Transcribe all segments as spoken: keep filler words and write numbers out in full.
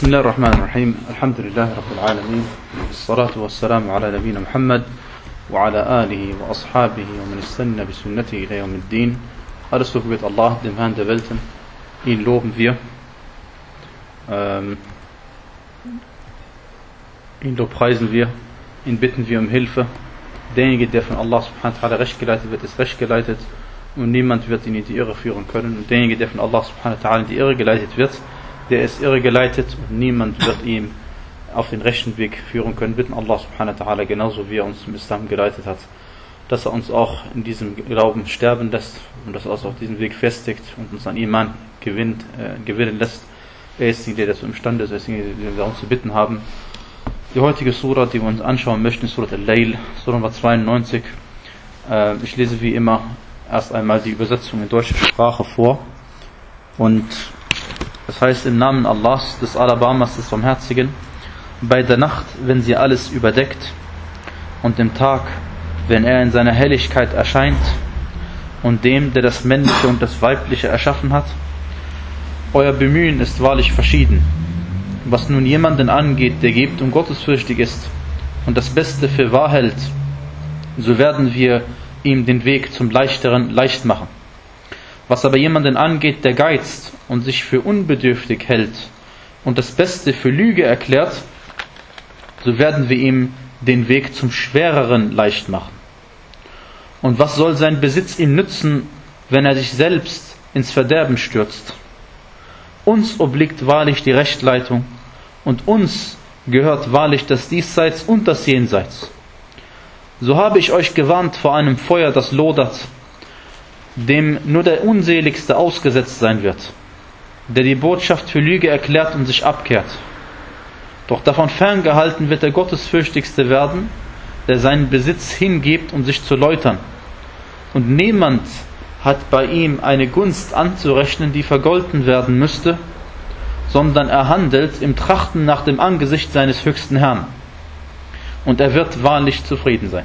بسم الله الرحمن الرحيم الحمد لله رب العالمين والصلاة والسلام على نبينا محمد وعلى آله وأصحابه ومن استنى بسنته إلى يوم الدين. Alles Lob wird Allah, dem Herrn der Welten. Ihn loben wir. Ähm, ihn lobpreisen wir. Ihn bitten wir um Hilfe. Derjenige, der von Allah subhanahu wa ta'ala recht geleitet wird, ist recht geleitet. Und niemand wird ihn in die Irre führen können. Und derjenige, der von Allah subhanahu wa ta'ala in die Irre geleitet wird, der ist irre geleitet und niemand wird ihn auf den rechten Weg führen können. Bitten Allah subhanahu wa ta'ala, genauso wie er uns zum Islam geleitet hat, dass er uns auch in diesem Glauben sterben lässt und dass er uns auf diesem Weg festigt und uns an Iman gewinnt, äh, gewinnen lässt. Er ist derjenige, der dazu imstande ist, er ist derjenige, den wir uns zu bitten haben. Die heutige Surah, die wir uns anschauen möchten, ist Surah Al-Layl, Surah Nummer zweiundneunzig. Äh, ich lese wie immer erst einmal die Übersetzung in deutsche Sprache vor. Und das heißt im Namen Allahs, des Alabamas, des Barmherzigen, bei der Nacht, wenn sie alles überdeckt, und dem Tag, wenn er in seiner Helligkeit erscheint, und dem, der das Männliche und das Weibliche erschaffen hat. Euer Bemühen ist wahrlich verschieden. Was nun jemanden angeht, der gebt und gottesfürchtig ist und das Beste für wahr hält, so werden wir ihm den Weg zum Leichteren leicht machen. Was aber jemanden angeht, der geizt und sich für unbedürftig hält und das Beste für Lüge erklärt, so werden wir ihm den Weg zum Schwereren leicht machen. Und was soll sein Besitz ihm nützen, wenn er sich selbst ins Verderben stürzt? Uns obliegt wahrlich die Rechtleitung und uns gehört wahrlich das Diesseits und das Jenseits. So habe ich euch gewarnt vor einem Feuer, das lodert, dem nur der Unseligste ausgesetzt sein wird, der die Botschaft für Lüge erklärt und sich abkehrt. Doch davon ferngehalten wird der Gottesfürchtigste werden, der seinen Besitz hingibt, um sich zu läutern. Und niemand hat bei ihm eine Gunst anzurechnen, die vergolten werden müsste, sondern er handelt im Trachten nach dem Angesicht seines höchsten Herrn. Und er wird wahrlich zufrieden sein.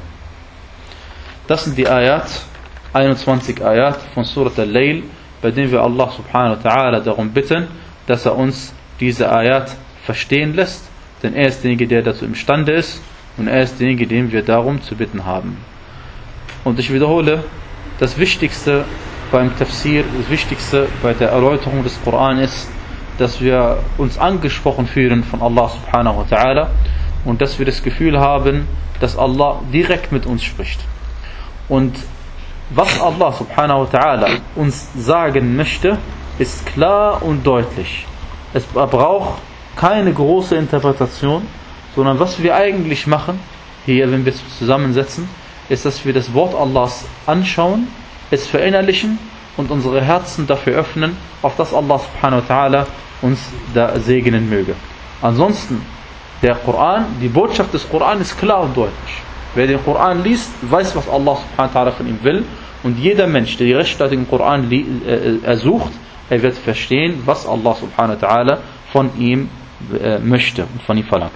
Das sind die Ayat, einundzwanzig Ayat von Surat Al-Layl, bei denen wir Allah subhanahu wa ta'ala darum bitten, dass er uns diese Ayat verstehen lässt, denn er ist derjenige, der dazu imstande ist, und er ist derjenige, den wir darum zu bitten haben. Und ich wiederhole, das Wichtigste beim Tafsir, das Wichtigste bei der Erläuterung des Koran ist, dass wir uns angesprochen fühlen von Allah subhanahu wa ta'ala und dass wir das Gefühl haben, dass Allah direkt mit uns spricht. Und was Allah subhanahu wa ta'ala uns sagen möchte, ist klar und deutlich. Es braucht keine große Interpretation, sondern was wir eigentlich machen, hier, wenn wir es zusammensetzen, ist, dass wir das Wort Allahs anschauen, es verinnerlichen und unsere Herzen dafür öffnen, auf das Allah subhanahu wa ta'ala uns da segnen möge. Ansonsten, der Koran, die Botschaft des Koran ist klar und deutlich. Wer den Koran liest, weiß, was Allah subhanahu wa ta'ala von ihm will. Und jeder Mensch, der die Rechtsleitung im Koran äh, ersucht, er wird verstehen, was Allah subhanahu wa ta'ala von ihm äh, möchte und von ihm verlangt.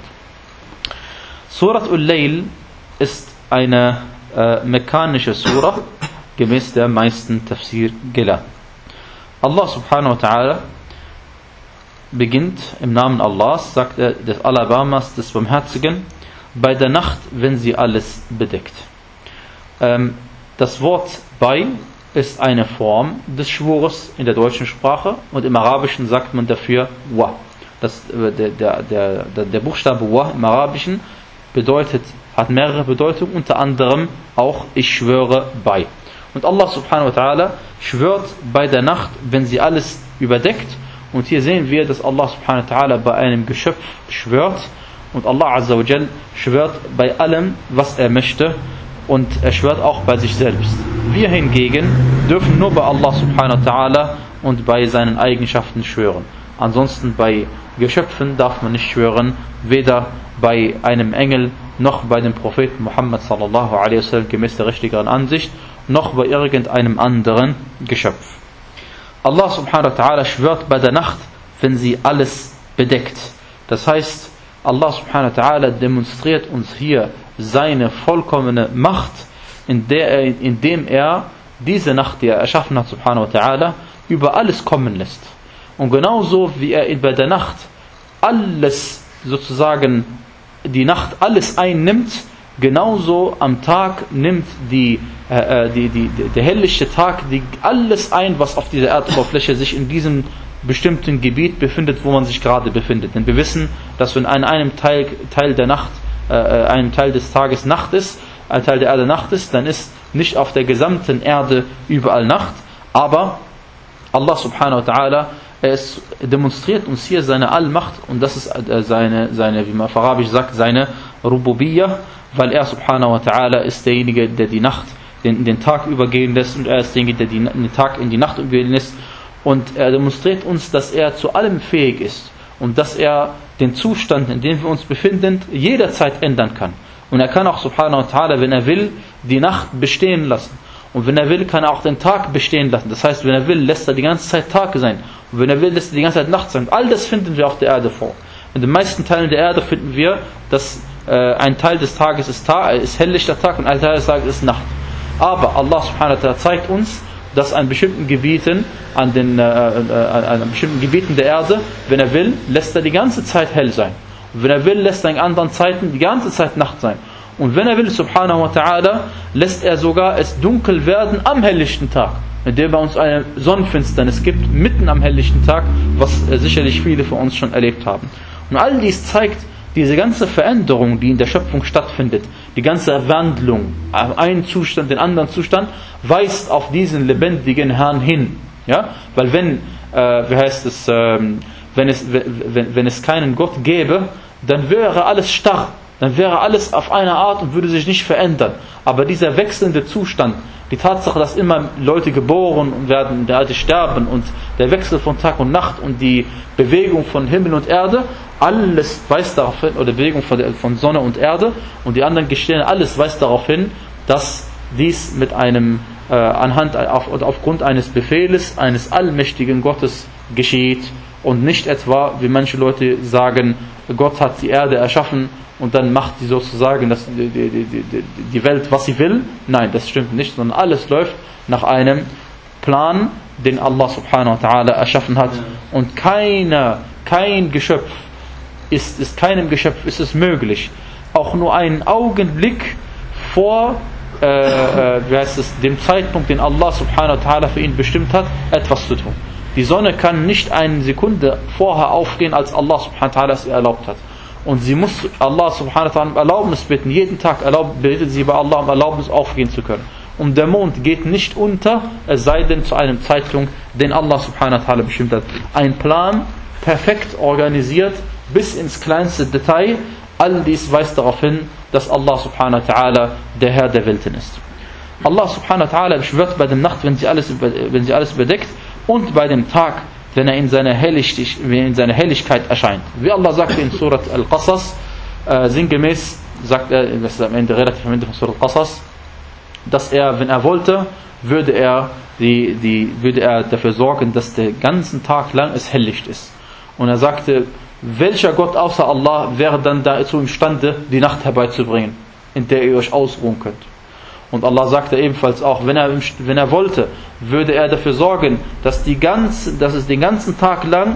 Surat Al-Layl ist eine äh, mekkanische Surah, gemäß der meisten Tafsir-Gelehrten. Allah subhanahu wa ta'ala beginnt im Namen Allahs, sagt er, des Alabamas, des Barmherzigen, bei der Nacht, wenn sie alles bedeckt. Ähm, das Wort bei ist eine Form des Schwures in der deutschen Sprache und im Arabischen sagt man dafür wa. Das, der, der, der, der Buchstabe wa im Arabischen bedeutet, hat mehrere Bedeutungen, unter anderem auch ich schwöre bei. Und Allah subhanahu wa ta'ala schwört bei der Nacht, wenn sie alles überdeckt. Und hier sehen wir, dass Allah subhanahu wa ta'ala bei einem Geschöpf schwört. Und Allah azza wa jal schwört bei allem, was er möchte. Und er schwört auch bei sich selbst. Wir hingegen dürfen nur bei Allah subhanahu wa ta'ala und bei seinen Eigenschaften schwören. Ansonsten bei Geschöpfen darf man nicht schwören, weder bei einem Engel, noch bei dem Propheten Muhammad sallallahu alaihi wasallam gemäß der richtigeren Ansicht, noch bei irgendeinem anderen Geschöpf. Allah subhanahu wa ta'ala schwört bei der Nacht, wenn sie alles bedeckt. Das heißt, Allah subhanahu wa ta'ala demonstriert uns hier seine vollkommene Macht, in der er, indem er diese Nacht, die er erschaffen hat, subhanahu wa ta'ala, über alles kommen lässt. Und genauso wie er bei der Nacht alles sozusagen, die Nacht alles einnimmt, genauso am Tag nimmt die, äh, die, die, der helllichte Tag die, alles ein, was auf dieser Erdoberfläche sich in diesem bestimmten Gebiet befindet, wo man sich gerade befindet. Denn wir wissen, dass wenn an einem Teil, Teil der Nacht, äh, ein Teil des Tages Nacht ist, ein Teil der Erde Nacht ist, dann ist nicht auf der gesamten Erde überall Nacht, aber Allah subhanahu wa ta'ala, es demonstriert uns hier seine Allmacht, und das ist seine, seine, wie man auf Arabisch sagt, seine Rububiyyah, weil er subhanahu wa ta'ala ist derjenige, der die Nacht, den, den Tag übergehen lässt, und er ist derjenige, der die, den Tag in die Nacht übergehen lässt, und er demonstriert uns, dass er zu allem fähig ist und dass er den Zustand, in dem wir uns befinden, jederzeit ändern kann. Und er kann auch subhanahu wa ta'ala, wenn er will, die Nacht bestehen lassen. Und wenn er will, kann er auch den Tag bestehen lassen. Das heißt, wenn er will, lässt er die ganze Zeit Tag sein. Und wenn er will, lässt er die ganze Zeit Nacht sein. All das finden wir auf der Erde vor. In den meisten Teilen der Erde finden wir, dass äh, ein Teil des Tages ist, Tag, ist helllichter Tag und ein Teil des Tages ist Nacht. Aber Allah subhanahu wa ta'ala zeigt uns, dass an bestimmten Gebieten, an, den, äh, äh, an bestimmten Gebieten der Erde, wenn er will, lässt er die ganze Zeit hell sein. Und wenn er will, lässt er in anderen Zeiten die ganze Zeit Nacht sein. Und wenn er will, subhanahu wa ta'ala, lässt er sogar es dunkel werden am helllichten Tag, indem bei uns eine Sonnenfinsternis gibt, mitten am helllichten Tag, was äh, sicherlich viele von uns schon erlebt haben. Und all dies zeigt, diese ganze Veränderung, die in der Schöpfung stattfindet, die ganze Wandlung, einen Zustand, den anderen Zustand, weist auf diesen lebendigen Herrn hin. Ja? Weil wenn, äh, wie heißt es, äh, wenn es, wenn, wenn es keinen Gott gäbe, dann wäre alles starr, dann wäre alles auf eine Art und würde sich nicht verändern. Aber dieser wechselnde Zustand, die Tatsache, dass immer Leute geboren werden, der Erde sterben, und der Wechsel von Tag und Nacht und die Bewegung von Himmel und Erde, alles weist darauf hin, oder Bewegung von, der, von Sonne und Erde und die anderen Gestirne, alles weist darauf hin, dass dies mit einem, äh, anhand auf, oder aufgrund eines Befehles eines allmächtigen Gottes geschieht und nicht etwa, wie manche Leute sagen, Gott hat die Erde erschaffen und dann macht sie sozusagen das, die, die, die, die Welt, was sie will. Nein, das stimmt nicht, sondern alles läuft nach einem Plan, den Allah subhanahu wa ta'ala erschaffen hat. Und keiner, kein Geschöpf, ist, ist keinem Geschöpf ist es möglich, auch nur einen Augenblick vor äh, äh, wie heißt es, dem Zeitpunkt, den Allah subhanahu wa ta'ala für ihn bestimmt hat, etwas zu tun. Die Sonne kann nicht eine Sekunde vorher aufgehen, als Allah subhanahu wa ta'ala es ihr erlaubt hat. Und sie muss Allah subhanahu wa ta'ala um Erlaubnis bitten. Jeden Tag erlaubt, bittet sie bei Allah um Erlaubnis aufgehen zu können. Und der Mond geht nicht unter, es sei denn zu einem Zeitpunkt, den Allah subhanahu wa ta'ala bestimmt hat. Ein Plan, perfekt organisiert, bis ins kleinste Detail. All dies weist darauf hin, dass Allah subhanahu wa ta'ala der Herr der Welten ist. Allah subhanahu wa ta'ala beschwört bei der Nacht, wenn sie alles, wenn sie alles bedeckt, und bei dem Tag, wenn er in seiner Helligkeit, in seiner Helligkeit erscheint. Wie Allah sagte in Surat Al-Qasas, äh, sinngemäß sagt er, das ist am Ende, relativ am Ende von Surat Al-Qasas, dass er, wenn er wollte, würde er, die, die, würde er dafür sorgen, dass der ganzen Tag lang es helllicht ist. Und er sagte, welcher Gott außer Allah wäre dann dazu imstande, die Nacht herbeizubringen, in der ihr euch ausruhen könnt. Und Allah sagte ebenfalls auch, wenn er, wenn er wollte, würde er dafür sorgen, dass, die ganze, dass es den ganzen Tag lang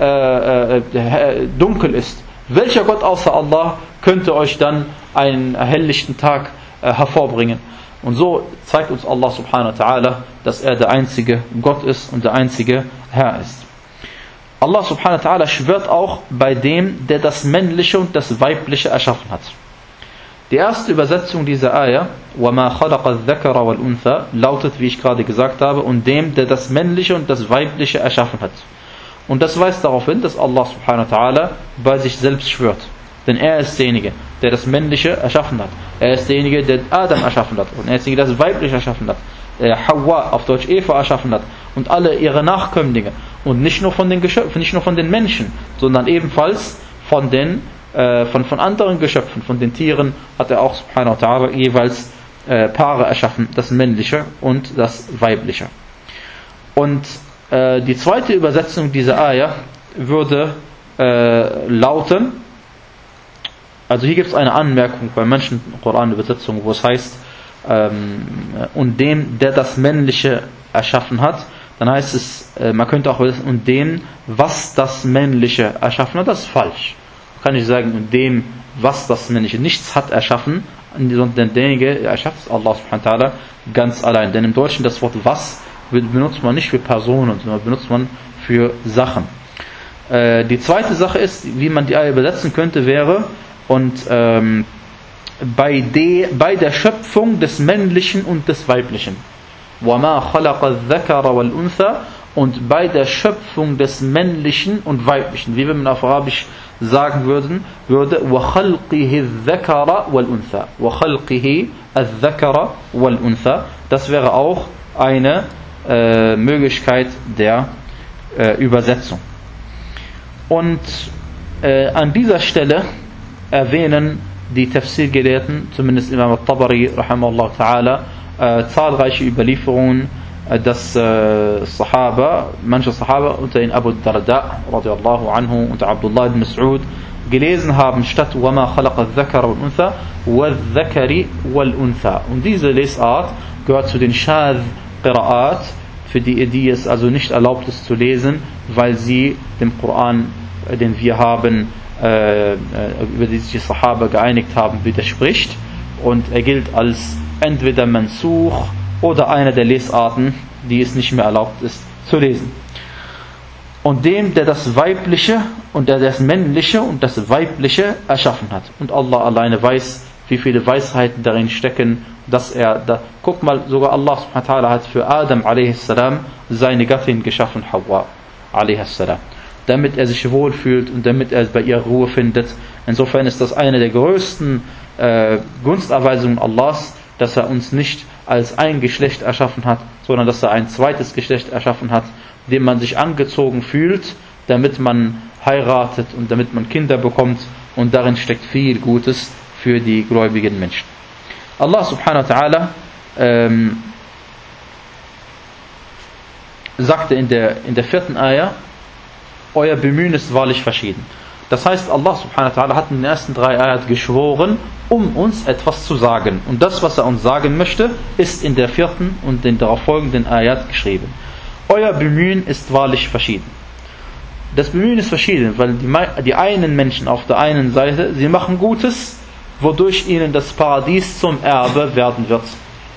äh, äh, dunkel ist. Welcher Gott außer Allah könnte euch dann einen helllichten Tag äh, hervorbringen? Und so zeigt uns Allah subhanahu wa ta'ala, dass er der einzige Gott ist und der einzige Herr ist. Allah subhanahu wa ta'ala schwört auch bei dem, der das Männliche und das Weibliche erschaffen hat. Die erste Übersetzung dieser Ayah, وَمَا خَلَقَ الذَّكَرَ وَالْأُنْثَى, lautet, wie ich gerade gesagt habe, und dem, der das Männliche und das Weibliche erschaffen hat. Und das weist darauf hin, dass Allah subhanahu wa ta'ala bei sich selbst schwört. Denn er ist derjenige, der das Männliche erschaffen hat. Er ist derjenige, der Adam erschaffen hat. Und er ist derjenige, der das Weibliche erschaffen hat. Der Hawa, auf Deutsch Eva, erschaffen hat. Und alle ihre Nachkömmlinge. Und nicht nur von den Geschöpfen, nicht nur von den Menschen, sondern ebenfalls von den Von, von anderen Geschöpfen, von den Tieren, hat er auch subhanahu wa ta'ala jeweils äh, Paare erschaffen, das Männliche und das Weibliche. Und äh, die zweite Übersetzung dieser Ayah würde äh, lauten, also hier gibt es eine Anmerkung bei manchen Koran-Übersetzungen, wo es heißt, ähm, und dem, der das Männliche erschaffen hat, dann heißt es, man könnte auch wissen, und dem, was das Männliche erschaffen hat, das ist falsch. Man kann nicht sagen, und dem, was das Männliche nichts hat erschaffen, sondern derjenige erschafft es Allah subhanahu wa ta'ala ganz allein. Denn im Deutschen das Wort was benutzt man nicht für Personen, sondern benutzt man für Sachen. Äh, die zweite Sache ist, wie man die Eier übersetzen könnte, wäre, und ähm, bei, de, bei der Schöpfung des Männlichen und des Weiblichen. وَمَا خَلَقَ الذَّكَرَ وَالْأُنْثَى, und bei der Schöpfung des Männlichen und Weiblichen, wie wenn man auf Arabisch sagen würden, würde وَخَلْقِهِ الذَّكَرَ وَالْأُنْثَى وَخَلْقِهِ الذَّكَرَ وَالْأُنْثَى. Das wäre auch eine äh, Möglichkeit der äh, Übersetzung. Und äh, an dieser Stelle erwähnen die Tafsir-Gelehrten, zumindest Imam al-Tabari rahimahullah ta'ala, äh, zahlreiche Überlieferungen, äh, dass äh, Sahaba, manche Sahaba, unter ihnen Abu Darda radiallahu anhu und Abdullah ibn Mas'ud, gelesen haben, statt وَمَا خَلَقَ الذَّكَرَ وَالْأُنْثَى وَالذَّكَرِ وَالْأُنْثَى. Und diese Lesart gehört zu den Shadh-Qira'at, für die, die es also nicht erlaubt ist zu lesen, weil sie dem Koran, den wir haben, äh, über die sich die Sahaba geeinigt haben, widerspricht, und er gilt als entweder Mansukh oder eine der Lesarten, die es nicht mehr erlaubt ist zu lesen. Und dem, der das Weibliche und der das Männliche und das Weibliche erschaffen hat. Und Allah alleine weiß, wie viele Weisheiten darin stecken, dass er da, guck mal, sogar Allah subhanahu wa ta'ala hat für Adam a.s. seine Gattin geschaffen, Hawa a.s., damit er sich wohlfühlt und damit er bei ihr Ruhe findet. Insofern ist das eine der größten äh, Gunsterweisungen Allahs, dass er uns nicht als ein Geschlecht erschaffen hat, sondern dass er ein zweites Geschlecht erschaffen hat, dem man sich angezogen fühlt, damit man heiratet und damit man Kinder bekommt, und darin steckt viel Gutes für die gläubigen Menschen. Allah subhanahu wa ta'ala ähm, sagte in der, in der vierten Ayah, euer Bemühen ist wahrlich verschieden. Das heißt, Allah subhanahu wa ta'ala hat in den ersten drei Ayat geschworen, um uns etwas zu sagen. Und das, was er uns sagen möchte, ist in der vierten und den darauf folgenden Ayat geschrieben. Euer Bemühen ist wahrlich verschieden. Das Bemühen ist verschieden, weil die, die einen Menschen auf der einen Seite, sie machen Gutes, wodurch ihnen das Paradies zum Erbe werden wird.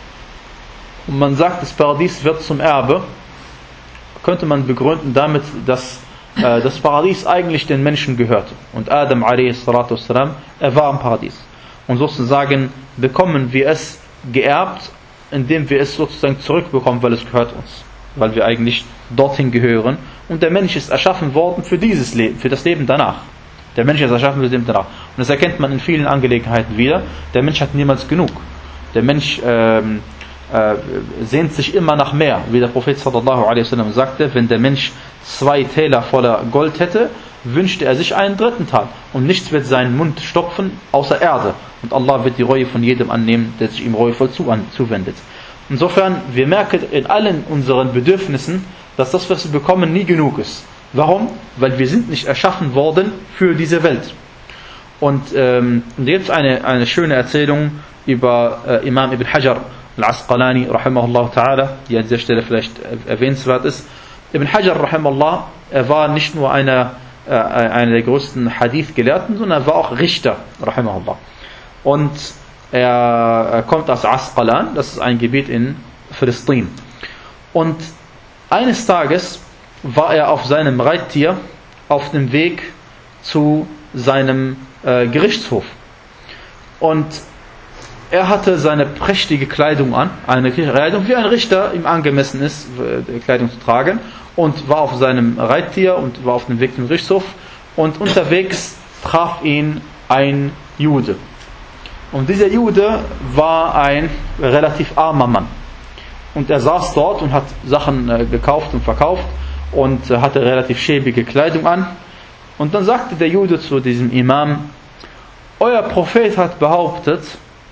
Und man sagt, das Paradies wird zum Erbe, könnte man begründen damit, dass äh, das Paradies eigentlich den Menschen gehörte. Und Adam a.s., er war im Paradies. Und sozusagen bekommen wir es geerbt, indem wir es sozusagen zurückbekommen, weil es gehört uns. Weil wir eigentlich dorthin gehören. Und der Mensch ist erschaffen worden für dieses Leben, für das Leben danach. Der Mensch ist erschaffen für das Leben danach. Und das erkennt man in vielen Angelegenheiten wieder. Der Mensch hat niemals genug. Der Mensch ähm, äh, sehnt sich immer nach mehr. Wie der Prophet sallallahu alaihi wasallam sagte, wenn der Mensch zwei Täler voller Gold hätte, wünschte er sich einen dritten Teil. Und nichts wird seinen Mund stopfen, außer Erde. Und Allah wird die Reue von jedem annehmen, der sich ihm reuevoll zuwendet. Insofern, wir merken in allen unseren Bedürfnissen, dass das, was wir bekommen, nie genug ist. Warum? Weil wir sind nicht erschaffen worden für diese Welt. Und ähm, jetzt eine, eine schöne Erzählung über äh, Imam Ibn Hajar al-Asqalani, rahimahullah ta'ala, die an dieser Stelle vielleicht erwähnenswert ist. Ibn Hajar, rahimahullah, er war nicht nur einer, äh, einer der größten Hadith-Gelehrten, sondern er war auch Richter, rahimahullah. Und er, er kommt aus Asqalan, das ist ein Gebiet in Palästina. Und eines Tages war er auf seinem Reittier auf dem Weg zu seinem äh, Gerichtshof. Und er hatte seine prächtige Kleidung an, eine Kleidung, wie ein Richter ihm angemessen ist, äh, Kleidung zu tragen, und war auf seinem Reittier und war auf dem Weg zum Gerichtshof. Und unterwegs traf ihn ein Jude. Und dieser Jude war ein relativ armer Mann. Und er saß dort und hat Sachen äh, gekauft und verkauft und äh, hatte relativ schäbige Kleidung an. Und dann sagte der Jude zu diesem Imam, euer Prophet hat behauptet,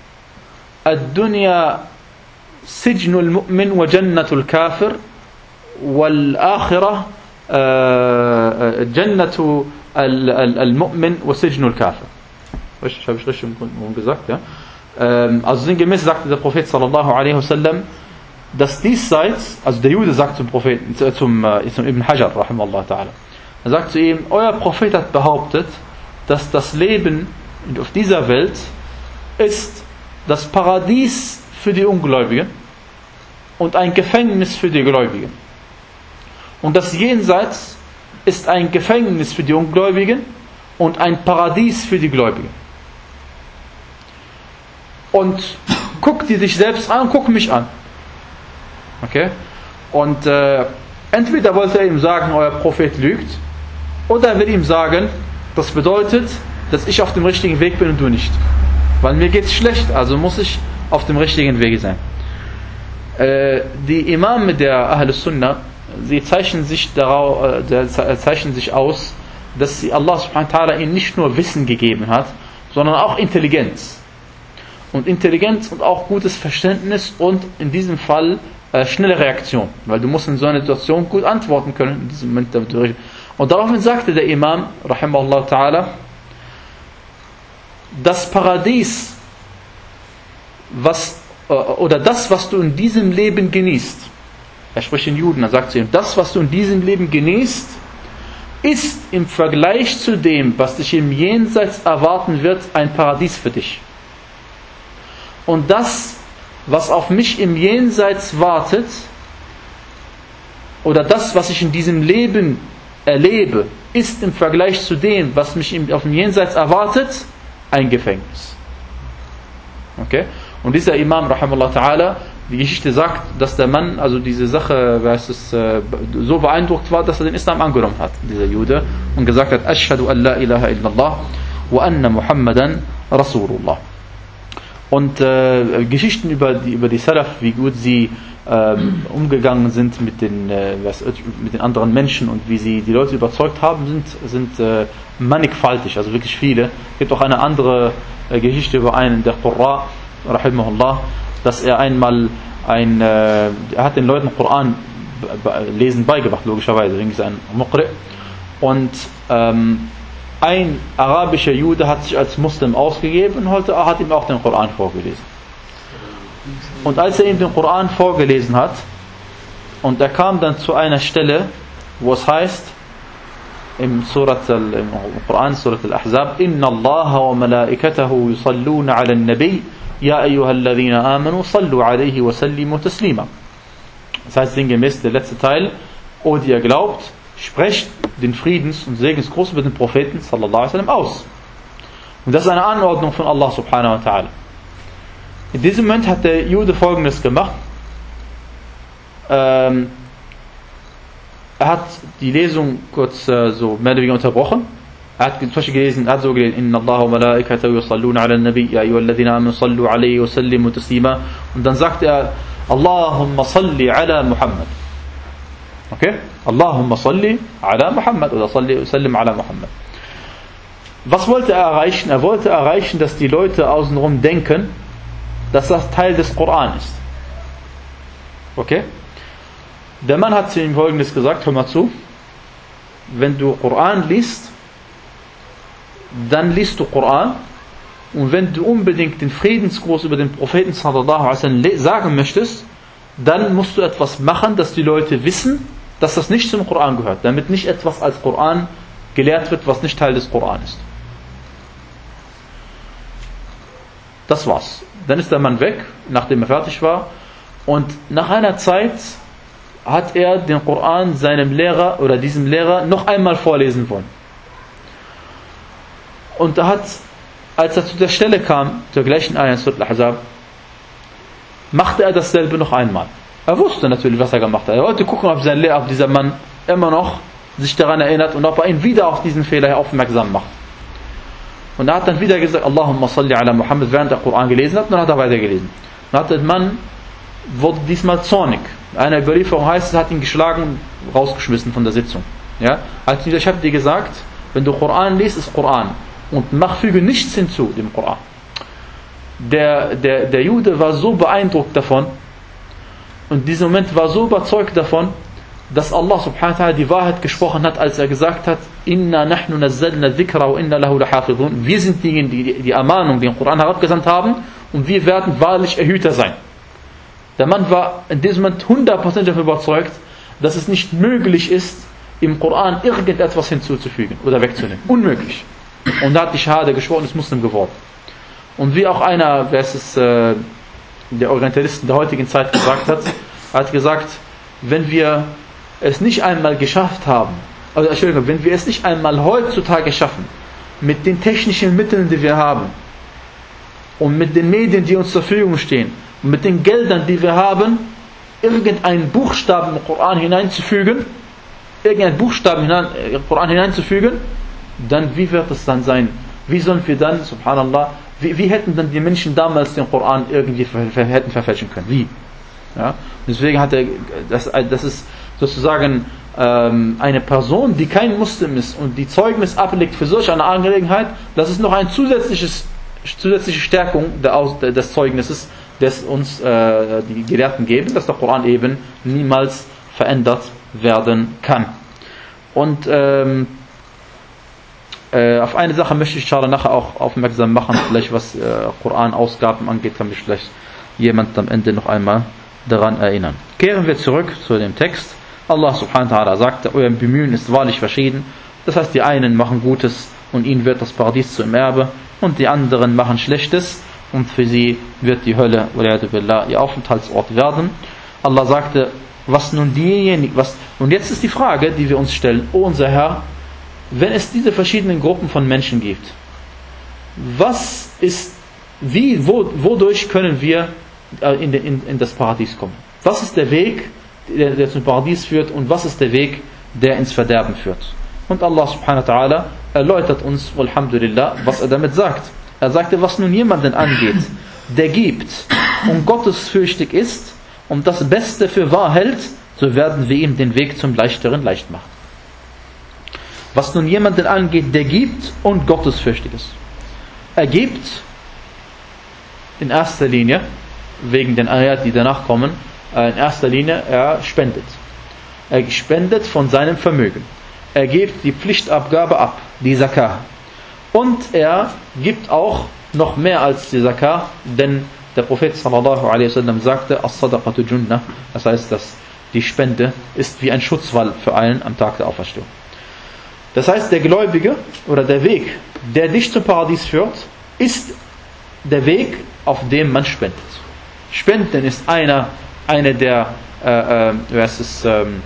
Ad-Dunya Sijnul Mu'min wa Jannatul Kafir wal Akhirah Jannatu al-Mu'min wa Sijnul Kafir. Richtig, habe ich richtig gesagt, ja. Also sinngemäß sagte der Prophet sallallahu alaihi wasallam, dass diesseits, also der Jude sagt zum Propheten, zum, äh, zum Ibn Hajar, rahimahullah ta'ala, er sagt zu ihm, euer Prophet hat behauptet, dass das Leben auf dieser Welt ist das Paradies für die Ungläubigen und ein Gefängnis für die Gläubigen. Und das Jenseits ist ein Gefängnis für die Ungläubigen und ein Paradies für die Gläubigen. Und guck dir dich selbst an, guck mich an. Okay? Und äh, entweder wollte er ihm sagen, euer Prophet lügt, oder er will ihm sagen, das bedeutet, dass ich auf dem richtigen Weg bin und du nicht. Weil mir geht es schlecht, also muss ich auf dem richtigen Weg sein. Äh, die Imame der Ahl Sunnah, sie zeichnen sich, darauf, äh, zeichnen sich aus, dass sie Allah subhanahu wa ta'ala ihnen nicht nur Wissen gegeben hat, sondern auch Intelligenz. Und Intelligenz und auch gutes Verständnis und in diesem Fall äh, schnelle Reaktion. Weil du musst in so einer Situation gut antworten können. In diesem Moment, damit du und daraufhin sagte der Imam, rahimahullah ta'ala, das Paradies, was, äh, oder das, was du in diesem Leben genießt, er spricht den Juden, er sagt zu ihm, das, was du in diesem Leben genießt, ist im Vergleich zu dem, was dich im Jenseits erwarten wird, ein Paradies für dich. Und das, was auf mich im Jenseits wartet, oder das, was ich in diesem Leben erlebe, ist im Vergleich zu dem, was mich auf dem Jenseits erwartet, ein Gefängnis. Okay? Und dieser Imam, rahimahullah ta'ala, die Geschichte sagt, dass der Mann, also diese Sache, weiß es, so beeindruckt war, dass er den Islam angenommen hat, dieser Jude, und gesagt hat, Ashhadu an la ilaha illallah wa anna Muhammadan Rasulullah. Und äh, Geschichten über die, über die Salaf, wie gut sie ähm, umgegangen sind mit den, äh, was, mit den anderen Menschen und wie sie die Leute überzeugt haben, sind, sind äh, mannigfaltig, also wirklich viele. Es gibt auch eine andere äh, Geschichte über einen, der Qurra, rahimahullah, dass er einmal ein, äh, er hat den Leuten Koran lesen beigebracht, logischerweise, deswegen ist er ein Muqri. Und ähm, ein arabischer Jude hat sich als Muslim ausgegeben und heute hat ihm auch den Koran vorgelesen. Und als er ihm den Koran vorgelesen hat, und er kam dann zu einer Stelle, wo es heißt, im Surat al, im Koran, Surat al-Ahzab, Inna Allah wa malaikatahu yusalluna ala al-Nabi, ya ayyuhalladhina amanu, sallu alayhi wa sallimu taslima. Das heißt sinngemäß der letzte Teil, O die ihr glaubt, sprecht den Friedens- und Segensgruß über den Propheten sallallahu alaihi wasallam aus. Und das ist eine Anordnung von Allah subhanahu wa ta'ala. In diesem Moment hat der Jude Folgendes gemacht. Ähm, er hat die Lesung kurz äh, so mehr oder weniger unterbrochen. Er hat zum Beispiel gelesen, er hat so gelesen, Inna Allah wa malaikatahu yusalluna ala al-Nabi, ya ayyuhalladhina amanu sallu alayhi wa sallimu taslima. Und dann sagt er, Allahumma salli ala Muhammad. Okay? Allahumma salli ala Muhammad oder salli sallim ala Muhammad. Was wollte er erreichen? Er wollte erreichen, dass die Leute außenrum denken, dass das Teil des Koran ist. Okay? Der Mann hat zu ihm Folgendes gesagt, hör mal zu, wenn du Koran liest, dann liest du Koran, und wenn du unbedingt den Friedensgruß über den Propheten sallallahu alaihi wasallam sagen möchtest, dann musst du etwas machen, dass die Leute wissen, dass das nicht zum Koran gehört, damit nicht etwas als Koran gelehrt wird, was nicht Teil des Koran ist. Das war's. Dann ist der Mann weg, nachdem er fertig war, und nach einer Zeit hat er den Koran seinem Lehrer oder diesem Lehrer noch einmal vorlesen wollen. Und er hat, als er zu der Stelle kam, zur gleichen Ayah in Surat al-Ahzab, machte er dasselbe noch einmal. Er wusste natürlich, was er gemacht hat. Er wollte gucken, ob sein Lehrer, ob dieser Mann immer noch sich daran erinnert und ob er ihn wieder auf diesen Fehler aufmerksam macht. Und er hat dann wieder gesagt, Allahumma salli ala Muhammad, während er Koran gelesen hat, und dann hat er weiter gelesen. Dann hat der Mann, wurde diesmal zornig. Eine Überlieferung heißt, er hat ihn geschlagen und rausgeschmissen von der Sitzung. Ja? Also ich habe dir gesagt, wenn du Koran liest, ist Koran. Und mach, füge nichts hinzu dem Koran. Der, der, der Jude war so beeindruckt davon, und in diesem Moment war so überzeugt davon, dass Allah subhanahu wa ta'ala die Wahrheit gesprochen hat, als er gesagt hat, Inna nahnu nazzalna dhikra wa inna lahu lahafidhun. Wir sind diejenigen, die die Ermahnung, den Koran herabgesandt haben, und wir werden wahrlich Erhüter sein. Der Mann war in diesem Moment hundertprozentig davon überzeugt, dass es nicht möglich ist, im Koran irgendetwas hinzuzufügen oder wegzunehmen. Unmöglich. Und da hat die Schahada geschworen, ist Muslim geworden. Und wie auch einer, wer ist es, äh, der Orientalisten der heutigen Zeit gesagt hat, hat gesagt, wenn wir es nicht einmal geschafft haben, also Entschuldigung, wenn wir es nicht einmal heutzutage schaffen, mit den technischen Mitteln, die wir haben, und mit den Medien, die uns zur Verfügung stehen, und mit den Geldern, die wir haben, irgendeinen Buchstaben im Koran hineinzufügen, irgendeinen Buchstaben hinein, im Koran hineinzufügen, dann wie wird es dann sein? Wie sollen wir dann, subhanallah, wie, wie hätten dann die Menschen damals den Koran irgendwie ver, ver, hätten verfälschen können? Wie? Ja? Deswegen hat er, das, das ist sozusagen ähm, eine Person, die kein Muslim ist und die Zeugnis ablegt für solch eine Angelegenheit, das ist noch eine zusätzliches, zusätzliche Stärkung der Aus, des Zeugnisses, das uns äh, die Gelehrten geben, dass der Koran eben niemals verändert werden kann. Und ähm, äh, auf eine Sache möchte ich inshallah nachher auch aufmerksam machen, vielleicht was äh, Koran-Ausgaben angeht, kann mich vielleicht jemand am Ende noch einmal daran erinnern. Kehren wir zurück zu dem Text. Allah subhanahu wa ta'ala sagte, euer Bemühen ist wahrlich verschieden. Das heißt, die einen machen Gutes und ihnen wird das Paradies zum Erbe und die anderen machen Schlechtes und für sie wird die Hölle ihr Aufenthaltsort werden. Allah sagte, was nun diejenigen, was, und jetzt ist die Frage, die wir uns stellen, o unser Herr, wenn es diese verschiedenen Gruppen von Menschen gibt, was ist, wie, wo, wodurch können wir in, in, in das Paradies kommen? Was ist der Weg, der, der zum Paradies führt und was ist der Weg, der ins Verderben führt? Und Allah subhanahu wa ta'ala erläutert uns, alhamdulillah, was er damit sagt. Er sagte, was nun jemanden angeht, der gibt und gottesfürchtig ist und das Beste für wahr hält, so werden wir ihm den Weg zum Leichteren leicht machen. Was nun jemanden angeht, der gibt und gottesfürchtig ist. Er gibt in erster Linie, wegen den Ayat, die danach kommen, in erster Linie, er spendet. Er spendet von seinem Vermögen. Er gibt die Pflichtabgabe ab, die Zakah. Und er gibt auch noch mehr als die Zakah, denn der Prophet sallallahu alaihi wasallam sagte, as-sadaqatu junnah, das heißt, dass die Spende ist wie ein Schutzwall für einen am Tag der Auferstehung. Das heißt, der Gläubige oder der Weg, der dich zum Paradies führt, ist der Weg, auf dem man spendet. Spenden ist einer, eine der äh, äh, was ist, ähm,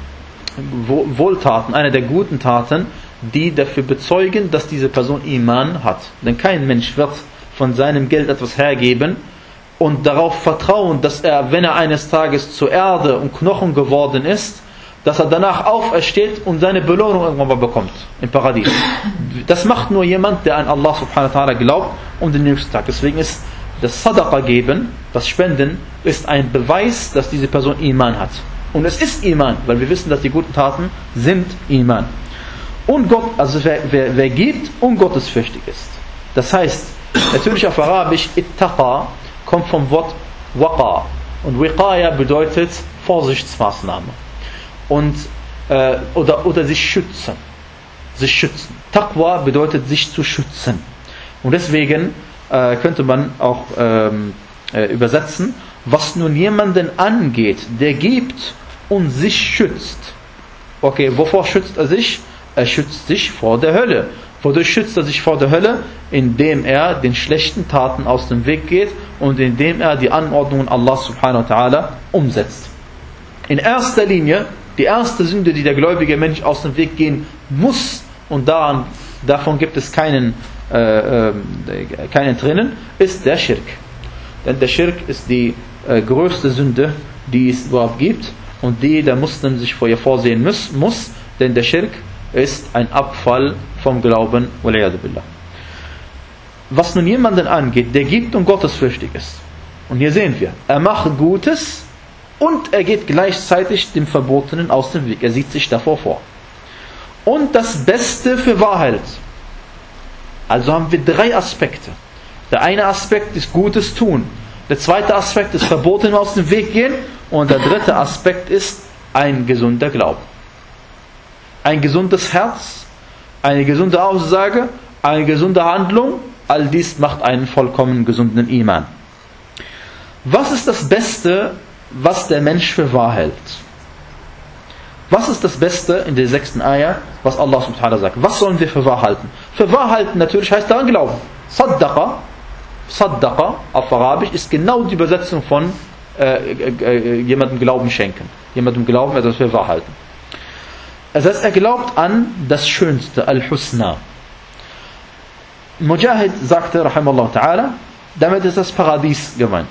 Wohltaten, eine der guten Taten, die dafür bezeugen, dass diese Person Iman hat. Denn kein Mensch wird von seinem Geld etwas hergeben und darauf vertrauen, dass er, wenn er eines Tages zur Erde und Knochen geworden ist, dass er danach aufersteht und seine Belohnung irgendwann mal bekommt im Paradies. Das macht nur jemand, der an Allah subhanahu wa ta'ala glaubt und den jüngsten Tag. Deswegen ist das Sadaqa geben, das Spenden, ist ein Beweis, dass diese Person Iman hat. Und es ist Iman, weil wir wissen, dass die guten Taten sind Iman. Und Gott, also wer, wer, wer gibt und gottesfürchtig ist. Das heißt, natürlich auf Arabisch, Ittaqa kommt vom Wort Waqa. Und Wiqaya bedeutet Vorsichtsmaßnahme. Und, äh, oder, oder sich schützen. Sich schützen. Taqwa bedeutet sich zu schützen. Und deswegen äh, könnte man auch ähm, äh, übersetzen, was nun jemanden angeht, der gibt und sich schützt. Okay, wovor schützt er sich? Er schützt sich vor der Hölle. Wodurch schützt er sich vor der Hölle? Indem er den schlechten Taten aus dem Weg geht und indem er die Anordnungen Allah subhanahu wa ta'ala umsetzt. In erster Linie, die erste Sünde, die der gläubige Mensch aus dem Weg gehen muss, und daran, davon gibt es keinen, äh, äh, keinen Trennen, ist der Schirk. Denn der Schirk ist die äh, größte Sünde, die es überhaupt gibt und die der Muslim sich vor ihr vorsehen muss, muss denn der Schirk ist ein Abfall vom Glauben. Was nun jemanden angeht, der gibt und gottesfürchtig ist. Und hier sehen wir, er macht Gutes und er geht gleichzeitig dem Verbotenen aus dem Weg. Er sieht sich davor vor. Und das Beste für wahr hält. Also haben wir drei Aspekte. Der eine Aspekt ist Gutes tun. Der zweite Aspekt ist Verboten aus dem Weg gehen. Und der dritte Aspekt ist ein gesunder Glaube. Ein gesundes Herz, eine gesunde Aussage, eine gesunde Handlung. All dies macht einen vollkommen gesunden Iman. Was ist das Beste was der Mensch für wahr hält. Was ist das Beste in der sechsten Ayah, was Allah subhanahu wa ta'ala sagt? Was sollen wir für wahr halten? Für wahr halten natürlich heißt daran glauben. Saddaqa, Saddaqa auf Arabisch ist genau die Übersetzung von äh, äh, jemandem Glauben schenken. Jemandem Glauben, etwas für wahr halten. Das heißt, er glaubt an das Schönste, Al-Husna. Mujahid sagte, rahimallahu ta'ala, damit ist das Paradies gemeint.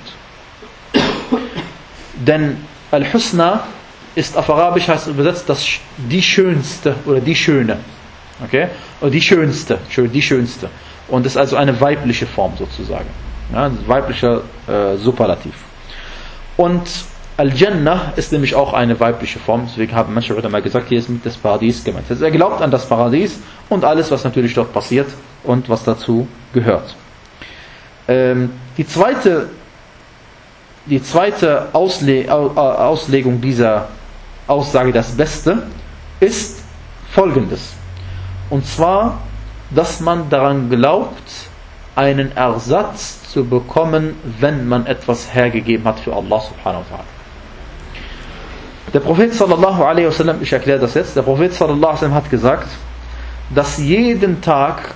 Denn Al-Husna ist auf Arabisch, heißt übersetzt das die Schönste oder die Schöne. Okay? Oder die Schönste, die Schönste. Und das ist also eine weibliche Form sozusagen. Ja, weiblicher äh, Superlativ. Und Al-Jannah ist nämlich auch eine weibliche Form, deswegen haben manche Ulama gesagt, hier ist mit das Paradies gemeint. Also er glaubt an das Paradies und alles, was natürlich dort passiert und was dazu gehört. Ähm, die zweite, die zweite Ausle- Auslegung dieser Aussage, das Beste, ist folgendes. Und zwar, dass man daran glaubt, einen Ersatz zu bekommen, wenn man etwas hergegeben hat für Allah subhanahu wa ta'ala. Der Prophet sallallahu alaihi wasallam, ich erkläre das jetzt, der Prophet sallallahu alaihi wasallam hat gesagt, dass jeden Tag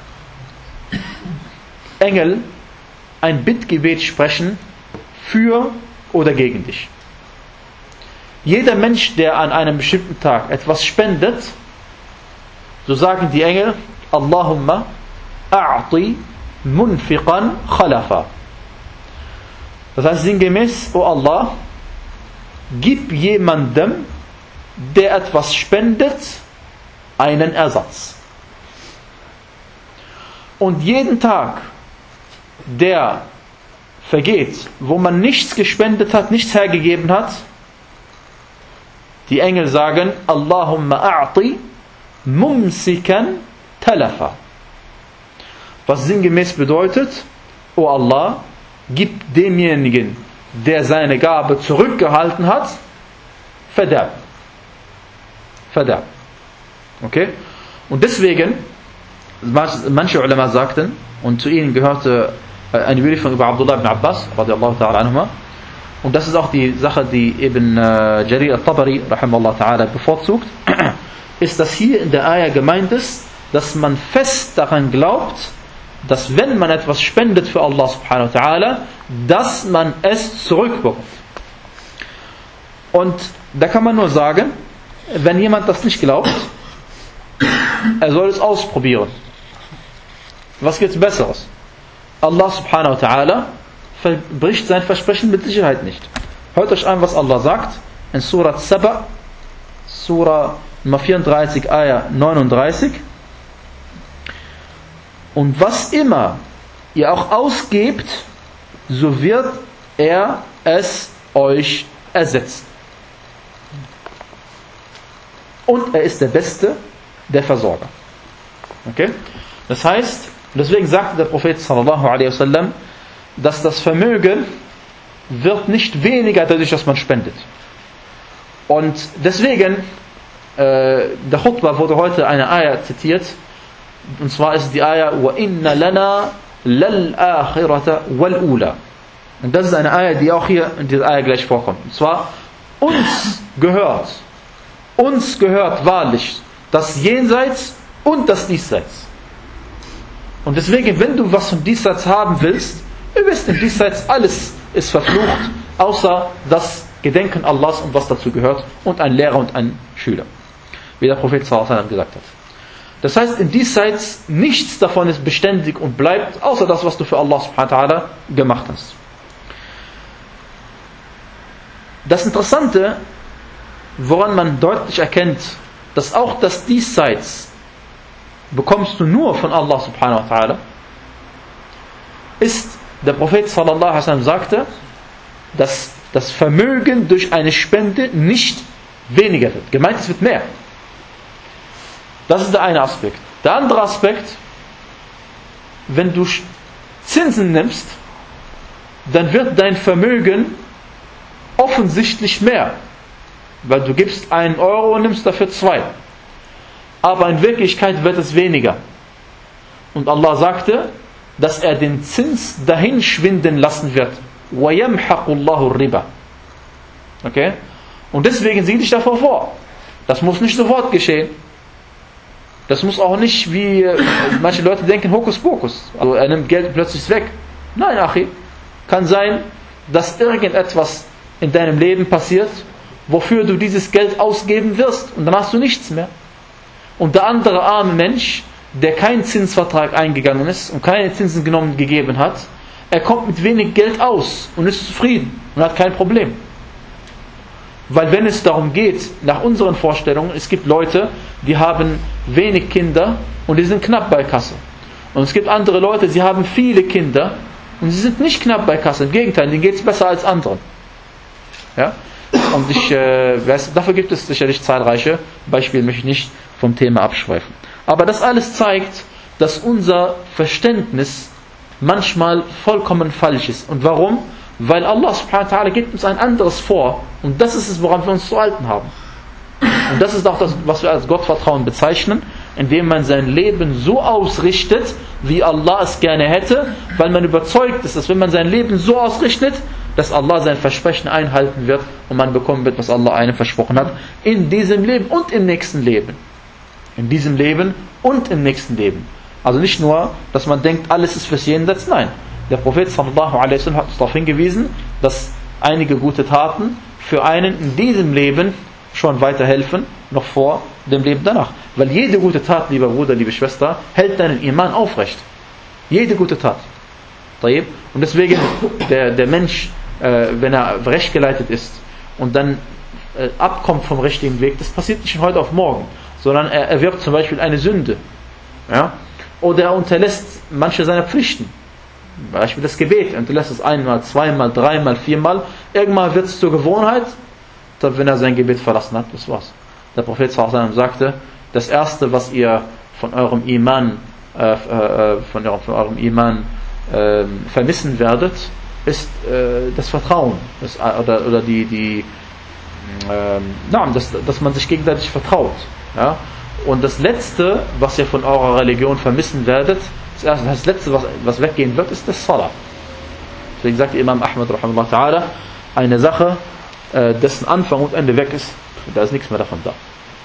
Engel ein Bittgebet sprechen für oder gegen dich. Jeder Mensch, der an einem bestimmten Tag etwas spendet, so sagen die Engel, Allahumma a'ti munfiqan khalafa. Das heißt sinngemäß, O Allah, gib jemandem, der etwas spendet, einen Ersatz. Und jeden Tag, der vergeht, wo man nichts gespendet hat, nichts hergegeben hat, die Engel sagen, Allahumma a'ti mumsikan talafa. Was sinngemäß bedeutet, O Allah, gib demjenigen, der seine Gabe zurückgehalten hat, Verderb. Verderb. Okay? Und deswegen, manche Ulama sagten, und zu ihnen gehörte eine Überlieferung über Abdullah ibn Abbas, radiallahu ta'ala anhuma, und das ist auch die Sache, die eben äh, Jarir al-Tabari, rahimallahu ta'ala, bevorzugt, ist, dass hier in der Ayah gemeint ist, dass man fest daran glaubt, dass wenn man etwas spendet für Allah subhanahu wa ta'ala, dass man es zurückbekommt. Und da kann man nur sagen, wenn jemand das nicht glaubt, er soll es ausprobieren. Was gibt's Besseres? Allah subhanahu wa ta'ala bricht sein Versprechen mit Sicherheit nicht. Hört euch an, was Allah sagt in Surah Saba, Surah Nummer vierunddreißig, Ayah neununddreißig. Und was immer ihr auch ausgebt, so wird er es euch ersetzen. Und er ist der Beste der Versorger. Okay? Das heißt, deswegen sagte der Prophet sallallahu alaihi wasallam, dass das Vermögen wird nicht weniger dadurch, dass man spendet. Und deswegen, äh, der Khutbah wurde heute eine Ayah zitiert, und zwar ist die Ayah وَإِنَّ لَنَا لَلْآخِرَةَ وَالْأُولَى. Und das ist eine Ayah, die auch hier in dieser Ayah gleich vorkommt. Und zwar, uns gehört, uns gehört wahrlich das Jenseits und das Diesseits. Und deswegen, wenn du was von Diesseits haben willst, ihr wisst, im Diesseits alles ist verflucht, außer das Gedenken Allahs und was dazu gehört und ein Lehrer und ein Schüler. Wie der Prophet sallallahu alaihi wasallam gesagt hat. Das heißt, im Diesseits nichts davon ist beständig und bleibt, außer das, was du für Allah subhanahu wa ta'ala gemacht hast. Das Interessante, woran man deutlich erkennt, dass auch das Diesseits bekommst du nur von Allah subhanahu wa ta'ala, ist, der Prophet sallallahu alaihi wasallam sagte, dass das Vermögen durch eine Spende nicht weniger wird. Gemeint, es wird mehr. Das ist der eine Aspekt. Der andere Aspekt, wenn du Zinsen nimmst, dann wird dein Vermögen offensichtlich mehr. Weil du gibst einen Euro und nimmst dafür zwei. Aber in Wirklichkeit wird es weniger. Und Allah sagte, dass er den Zins dahin schwinden lassen wird. وَيَمْحَقُ اللَّهُ الرِّبَى. Okay? Und deswegen sieh dich davor vor. Das muss nicht sofort geschehen. Das muss auch nicht wie äh, manche Leute denken, Hokuspokus. Also er nimmt Geld und plötzlich weg. Nein, Achi. Kann sein, dass irgendetwas in deinem Leben passiert, wofür du dieses Geld ausgeben wirst. Und dann hast du nichts mehr. Und der andere arme Mensch, der keinen Zinsvertrag eingegangen ist und keine Zinsen genommen gegeben hat, er kommt mit wenig Geld aus und ist zufrieden und hat kein Problem. Weil wenn es darum geht, nach unseren Vorstellungen, es gibt Leute, die haben wenig Kinder und die sind knapp bei Kasse. Und es gibt andere Leute, die haben viele Kinder und sie sind nicht knapp bei Kasse. Im Gegenteil, denen geht es besser als anderen. Ja? Und ich äh, weiß, dafür gibt es sicherlich zahlreiche Beispiele, möchte ich nicht vom Thema abschweifen. Aber das alles zeigt, dass unser Verständnis manchmal vollkommen falsch ist. Und warum? Weil Allah subhanahu wa ta'ala gibt uns ein anderes vor. Und das ist es, woran wir uns zu halten haben. Und das ist auch das, was wir als Gottvertrauen bezeichnen, indem man sein Leben so ausrichtet, wie Allah es gerne hätte, weil man überzeugt ist, dass wenn man sein Leben so ausrichtet, dass Allah sein Versprechen einhalten wird und man bekommen wird, was Allah einem versprochen hat, in diesem Leben und im nächsten Leben. In diesem Leben und im nächsten Leben. Also nicht nur, dass man denkt, alles ist fürs Jenseits, nein. Der Prophet sallallahu alaihi wasallam hat uns darauf hingewiesen, dass einige gute Taten für einen in diesem Leben schon weiterhelfen, noch vor dem Leben danach. Weil jede gute Tat, lieber Bruder, liebe Schwester, hält deinen Iman aufrecht. Jede gute Tat. Und deswegen, der, der Mensch, äh, wenn er rechtgeleitet ist und dann äh, abkommt vom richtigen Weg, das passiert nicht von heute auf morgen, sondern er erwirbt zum Beispiel eine Sünde. Ja? Oder er unterlässt manche seiner Pflichten. Beispiel das Gebet, er unterlässt es einmal, zweimal, dreimal, viermal. Irgendwann wird es zur Gewohnheit, dann, wenn er sein Gebet verlassen hat, das war's. Der Prophet sallallahu alaihi wasallam sagte, das erste, was ihr von eurem Iman, äh, äh, von, eurem, von eurem Iman äh, vermissen werdet, ist äh, das Vertrauen, das, oder, oder die, die äh, na, dass, dass man sich gegenseitig vertraut. Ja? Und das letzte, was ihr von eurer Religion vermissen werdet, das, erste, das letzte, was, was weggehen wird, ist das Salah. Deswegen sagt Imam Ahmad rahimahullah ta'ala, eine Sache, äh, dessen Anfang und Ende weg ist, da ist nichts mehr davon da.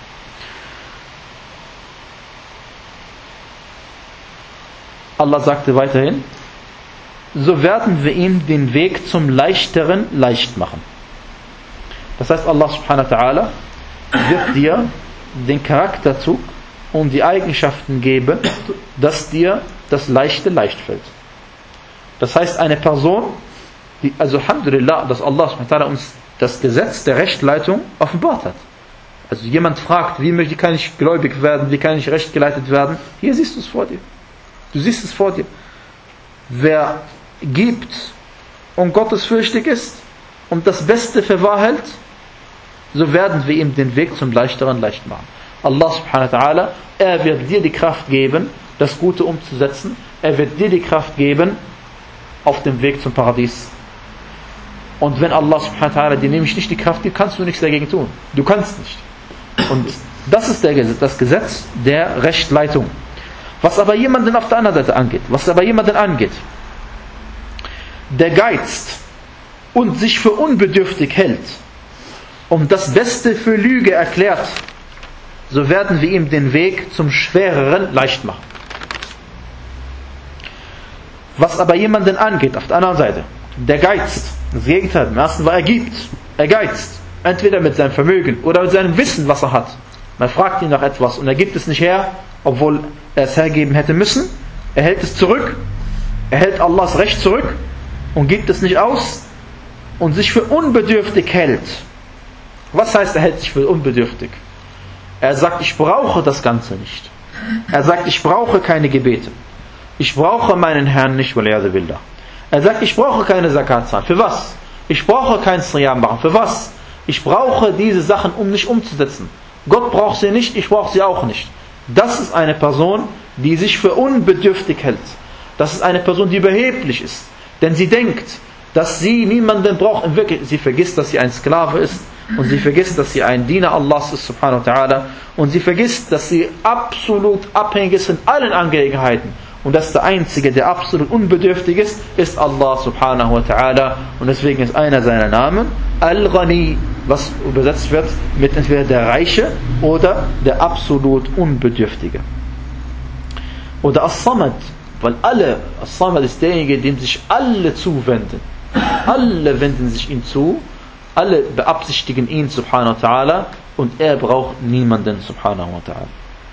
Allah sagte weiterhin, so werden wir ihm den Weg zum Leichteren leicht machen. Das heißt, Allah subhanahu wa ta'ala wird dir den Charakterzug und die Eigenschaften geben, dass dir das Leichte leicht fällt. Das heißt, eine Person, die, also Alhamdulillah, dass Allah subhanahu wa ta'ala uns das Gesetz der Rechtleitung offenbart hat. Also jemand fragt, wie möchte, kann ich gläubig werden, wie kann ich rechtgeleitet werden? Hier siehst du es vor dir. Du siehst es vor dir. Wer gibt und gottesfürchtig ist und das Beste für wahr hält, so werden wir ihm den Weg zum Leichteren leicht machen. Allah subhanahu wa ta'ala, er wird dir die Kraft geben, das Gute umzusetzen. Er wird dir die Kraft geben, auf dem Weg zum Paradies. Und wenn Allah subhanahu wa ta'ala dir nämlich nicht die Kraft gibt, kannst du nichts dagegen tun. Du kannst nicht. Und das ist der, das Gesetz der Rechtleitung. Was aber jemanden auf der anderen Seite angeht, was aber jemanden angeht, der geizt und sich für unbedürftig hält und das Beste für Lüge erklärt, so werden wir ihm den Weg zum Schwereren leicht machen. Was aber jemanden angeht, auf der anderen Seite, der geizt, das Gegenteil, im ersten war er gibt, er geizt, entweder mit seinem Vermögen oder mit seinem Wissen, was er hat. Man fragt ihn nach etwas und er gibt es nicht her, obwohl er es hergeben hätte müssen. Er hält es zurück, er hält Allahs Recht zurück und gibt es nicht aus und sich für unbedürftig hält. Was heißt, er hält sich für unbedürftig? Er sagt, ich brauche das Ganze nicht. Er sagt, ich brauche keine Gebete. Ich brauche meinen Herrn nicht, weil er will da. Er sagt, ich brauche keine Zakat zahlen. Für was? Ich brauche kein Siyam machen. Für was? Ich brauche diese Sachen, um nicht umzusetzen. Gott braucht sie nicht, ich brauche sie auch nicht. Das ist eine Person, die sich für unbedürftig hält. Das ist eine Person, die überheblich ist. Denn sie denkt, dass sie niemanden braucht. In Wirklichkeit, sie vergisst, dass sie ein Sklave ist. Und sie vergisst, dass sie ein Diener Allahs ist, subhanahu wa ta'ala. Und sie vergisst, dass sie absolut abhängig ist in allen Angelegenheiten. Und dass der Einzige, der absolut unbedürftig ist, ist Allah subhanahu wa ta'ala. Und deswegen ist einer seiner Namen Al-Ghani. was übersetzt wird mit entweder der Reiche oder der absolut Unbedürftige. Oder As-Samad, weil alle, As-Samad ist derjenige, dem sich alle zuwenden. Alle wenden sich ihm zu, alle beabsichtigen ihn, subhanahu wa ta'ala, und er braucht niemanden, subhanahu wa ta'ala.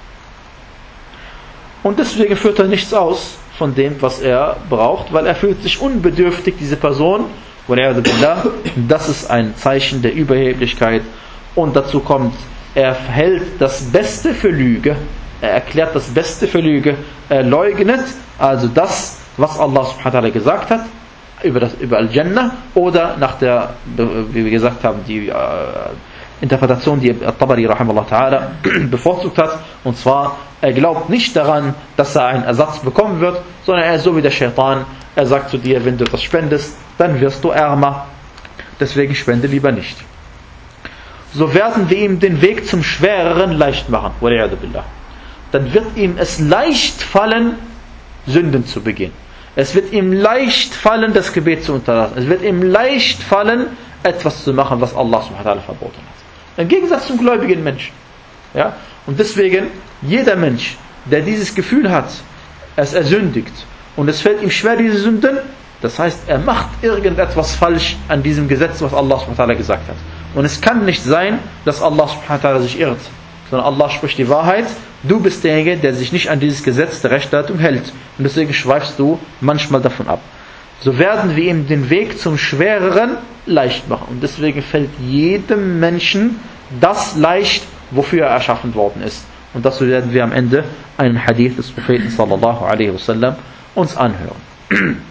Und deswegen führt er nichts aus von dem, was er braucht, weil er fühlt sich unbedürftig, diese Person. Das ist ein Zeichen der Überheblichkeit. Und dazu kommt, er hält das Beste für Lüge. Er erklärt das Beste für Lüge. Er leugnet also das, was Allah subhanahu wa ta'ala gesagt hat, über, das, über Al-Jannah, oder nach der, wie wir gesagt haben, die äh, Interpretation, die At-Tabari rahimahullah ta'ala bevorzugt hat. Und zwar, er glaubt nicht daran, dass er einen Ersatz bekommen wird, sondern er ist so wie der Shaitan. Er sagt zu dir, wenn du etwas spendest, dann wirst du ärmer. Deswegen spende lieber nicht. So werden wir ihm den Weg zum Schwereren leicht machen. Dann wird ihm es leicht fallen, Sünden zu begehen. Es wird ihm leicht fallen, das Gebet zu unterlassen. Es wird ihm leicht fallen, etwas zu machen, was Allah subhanahu wa ta'ala verboten hat. Im Gegensatz zum gläubigen Menschen. Ja? Und deswegen, jeder Mensch, der dieses Gefühl hat, es ersündigt und es fällt ihm schwer, diese Sünden, das heißt, er macht irgendetwas falsch an diesem Gesetz, was Allah subhanahu wa ta'ala gesagt hat. Und es kann nicht sein, dass Allah subhanahu wa ta'ala sich irrt, sondern Allah spricht die Wahrheit. Du bist derjenige, der sich nicht an dieses Gesetz der Rechtsleitung hält. Und deswegen schweifst du manchmal davon ab. So werden wir ihm den Weg zum Schwereren leicht machen. Und deswegen fällt jedem Menschen das leicht, wofür er erschaffen worden ist. Und dazu werden wir am Ende einen Hadith des Propheten sallallahu alaihi wasallam uns anhören.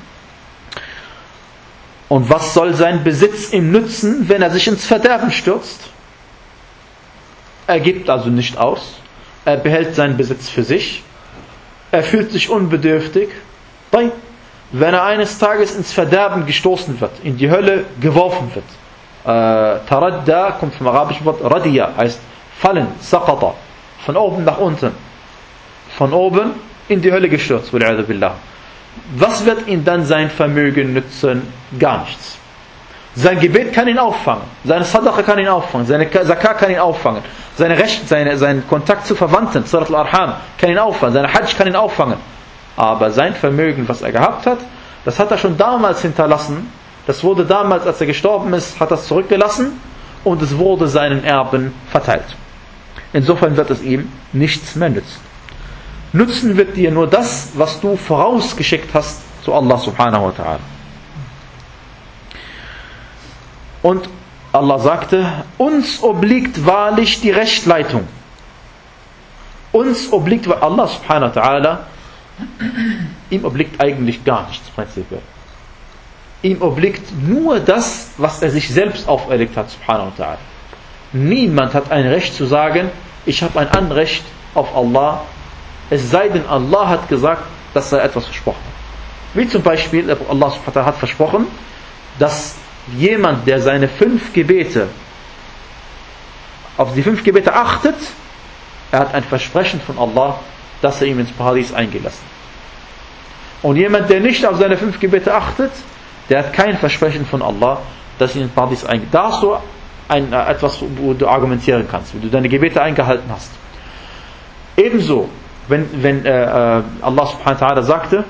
Und was soll sein Besitz ihm nützen, wenn er sich ins Verderben stürzt? Er gibt also nicht aus. Er behält seinen Besitz für sich. Er fühlt sich unbedürftig. Wenn er eines Tages ins Verderben gestoßen wird, in die Hölle geworfen wird. Taradda kommt vom arabischen Wort Radiya, heißt fallen, Saqata, von oben nach unten. Von oben in die Hölle gestürzt. Was wird ihm dann sein Vermögen nützen? Gar nichts. Sein Gebet kann ihn auffangen, seine Sadaqa kann ihn auffangen, seine Zakah kann ihn auffangen, seine Rechte, seine, sein Kontakt zu Verwandten, Silat al-Arham, kann ihn auffangen, seine Hajj kann ihn auffangen. Aber sein Vermögen, was er gehabt hat, das hat er schon damals hinterlassen, das wurde damals, als er gestorben ist, hat er es zurückgelassen und es wurde seinen Erben verteilt. Insofern wird es ihm nichts mehr nützen. Nützen wird dir nur das, was du vorausgeschickt hast zu Allah subhanahu wa ta'ala. Und Allah sagte, uns obliegt wahrlich die Rechtleitung. Uns obliegt, weil Allah subhanahu wa ta'ala, ihm obliegt eigentlich gar nichts, prinzipiell. Ihm obliegt nur das, was er sich selbst auferlegt hat, subhanahu wa ta'ala. Niemand hat ein Recht zu sagen, ich habe ein Anrecht auf Allah, es sei denn, Allah hat gesagt, dass er etwas versprochen hat. Wie zum Beispiel, Allah subhanahu wa ta'ala hat versprochen, dass jemand, der seine fünf Gebete, auf die fünf Gebete achtet, er hat ein Versprechen von Allah, dass er ihm ins Paradies eingelassen. Und jemand, der nicht auf seine fünf Gebete achtet, der hat kein Versprechen von Allah, dass er ins Paradies eingelassen. Da hast du ein, etwas, wo du argumentieren kannst, wenn du deine Gebete eingehalten hast. Ebenso, wenn, wenn äh, Allah subhanahu wa ta'ala sagte,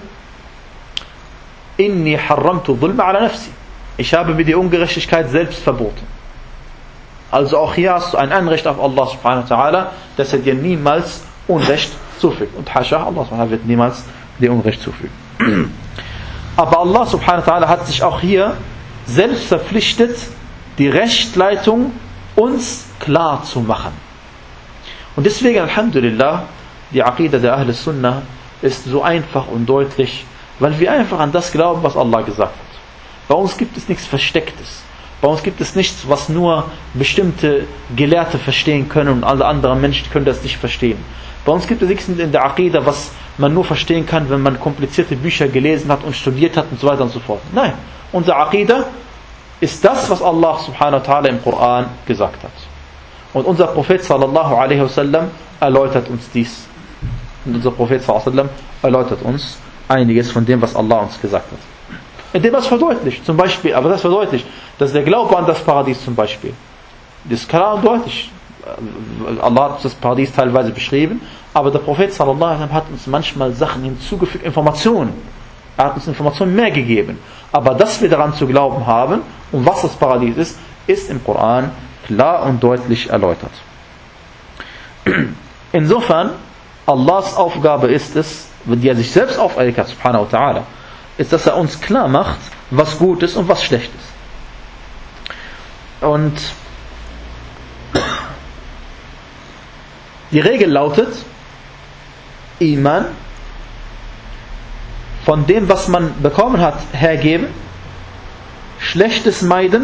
Inni harramtu dhulma ala nafsi. Ich habe mir die Ungerechtigkeit selbst verboten. Also auch hier hast du ein Anrecht auf Allah subhanahu wa ta'ala, dass er dir niemals Unrecht zufügt. Und hasha, Allah subhanahu wa ta'ala wird niemals dir Unrecht zufügen. Aber Allah subhanahu wa ta'ala hat sich auch hier selbst verpflichtet, die Rechtleitung uns klar zu machen. Und deswegen, Alhamdulillah, die Aqida der Ahl Sunnah ist so einfach und deutlich, weil wir einfach an das glauben, was Allah gesagt hat. Bei uns gibt es nichts Verstecktes. Bei uns gibt es nichts, was nur bestimmte Gelehrte verstehen können und alle anderen Menschen können das nicht verstehen. Bei uns gibt es nichts in der Aqida, was man nur verstehen kann, wenn man komplizierte Bücher gelesen hat und studiert hat und so weiter und so fort. Nein, unsere Aqida ist das, was Allah subhanahu wa ta'ala im Koran gesagt hat. Und unser Prophet sallallahu alaihi wasallam erläutert uns dies. Und unser Prophet sallallahu alaihi wasallam erläutert uns einiges von dem, was Allah uns gesagt hat. Indem er es verdeutlicht, zum Beispiel, aber das verdeutlicht, dass der Glaube an das Paradies zum Beispiel, Das ist klar und deutlich. Allah hat das Paradies teilweise beschrieben, aber der Prophet sallallahu alaihi wasallam hat uns manchmal Sachen hinzugefügt, Informationen. Er hat uns Informationen mehr gegeben. Aber dass wir daran zu glauben haben und was das Paradies ist, ist im Koran klar und deutlich erläutert. Insofern, Allahs Aufgabe ist es, die er sich selbst auferlegt hat, subhanahu wa ta'ala, ist, dass er uns klar macht, was gut ist und was schlecht ist. Und die Regel lautet, Iman, von dem, was man bekommen hat, hergeben, Schlechtes meiden,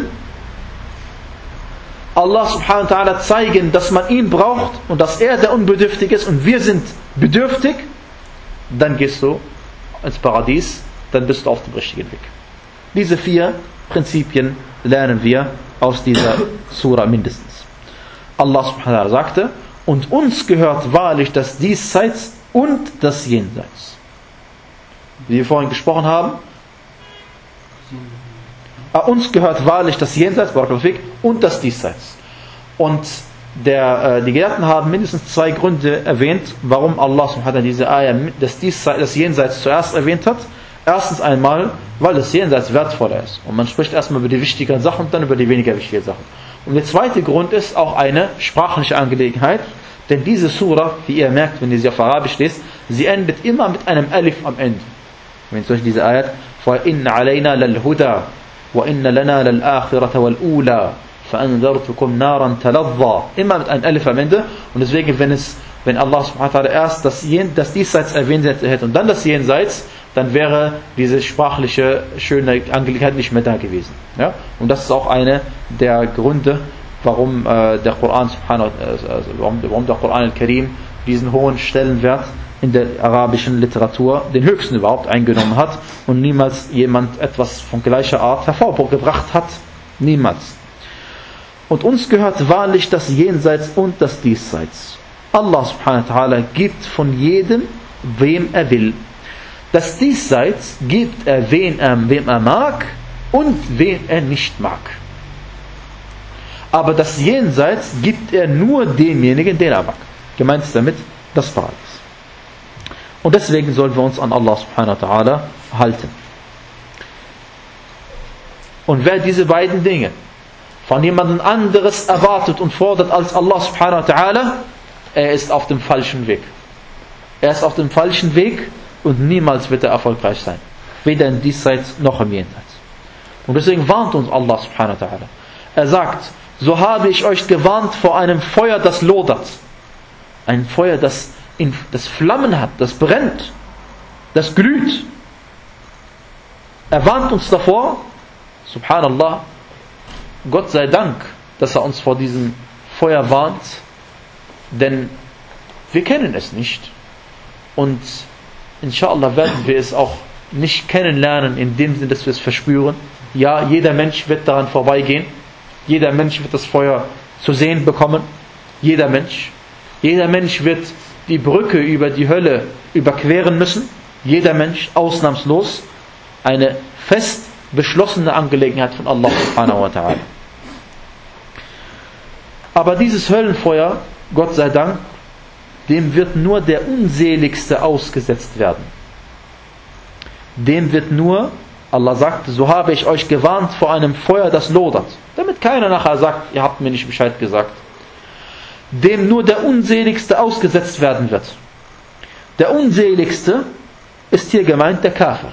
Allah subhanahu wa ta'ala zeigen, dass man ihn braucht und dass er der Unbedürftige ist und wir sind bedürftig, dann gehst du ins Paradies, dann bist du auf dem richtigen Weg. Diese vier Prinzipien lernen wir aus dieser Sura mindestens. Allah subhanahu wa ta'ala sagte, und uns gehört wahrlich das Diesseits und das Jenseits. Wie wir vorhin gesprochen haben, uns gehört wahrlich das Jenseits und das Diesseits. Und der, die Gelehrten haben mindestens zwei Gründe erwähnt, warum Allah subhanahu wa ta'ala diese Ayah das, Diesseits, das Jenseits zuerst erwähnt hat. Erstens einmal, weil das Jenseits wertvoller ist. Und man spricht erstmal über die wichtigeren Sachen und dann über die weniger wichtigen Sachen. Und der zweite Grund ist auch eine sprachliche Angelegenheit, denn diese Sura, wie ihr merkt, wenn ihr sie auf Arabisch lest, sie endet immer mit einem Alif am Ende. Wenn zum Beispiel diese Ayat, فَإِنَّ عَلَيْنَا لَلْهُدَى وَإِنَّ لَنَا لَلْآخِرَةَ وَالْأُولَى فَأَنذَرْتُكُمْ نَارًا تَلَظَّى. Immer mit einem Alif am Ende. Und deswegen, wenn es, wenn Allah subhanahu wa ta'ala erst das, das Diesseits erwähnt hätte und dann das Jenseits, dann wäre diese sprachliche schöne Angelegenheit nicht mehr da gewesen. Ja? Und das ist auch eine der Gründe, warum äh, der Koran subhanahu, also warum, warum der Koran al-Karim diesen hohen Stellenwert in der arabischen Literatur, den höchsten überhaupt, eingenommen hat und niemals jemand etwas von gleicher Art hervorgebracht hat. Niemals. Und uns gehört wahrlich das Jenseits und das Diesseits. Allah subhanahu wa ta'ala gibt von jedem, wem er will. Das Diesseits gibt er, wen er, wem er mag und wen er nicht mag. Aber das Jenseits gibt er nur demjenigen, den er mag. Gemeint ist damit das Paradies. Und deswegen sollen wir uns an Allah subhanahu wa ta'ala halten. Und wer diese beiden Dinge von jemandem anderes erwartet und fordert als Allah subhanahu wa ta'ala, er ist auf dem falschen Weg. Er ist auf dem falschen Weg und niemals wird er erfolgreich sein. Weder in Diesseits noch im Jenseits. Und deswegen warnt uns Allah subhanahu wa ta'ala. Er sagt, so habe ich euch gewarnt vor einem Feuer, das lodert. Ein Feuer, das, in, das Flammen hat, das brennt, das glüht. Er warnt uns davor, subhanallah, Gott sei Dank, dass er uns vor diesem Feuer warnt, denn wir kennen es nicht. Und inshallah werden wir es auch nicht kennenlernen, in dem Sinne, dass wir es verspüren. Ja, jeder Mensch wird daran vorbeigehen. Jeder Mensch wird das Feuer zu sehen bekommen. Jeder Mensch. Jeder Mensch wird die Brücke über die Hölle überqueren müssen. Jeder Mensch, ausnahmslos. Eine fest beschlossene Angelegenheit von Allah subhanahu wa ta'ala. Aber dieses Höllenfeuer, Gott sei Dank, dem wird nur der Unseligste ausgesetzt werden. Dem wird nur, Allah sagt, so habe ich euch gewarnt vor einem Feuer, das lodert. Damit keiner nachher sagt, ihr habt mir nicht Bescheid gesagt. Dem nur der Unseligste ausgesetzt werden wird. Der Unseligste ist hier gemeint der Kafir.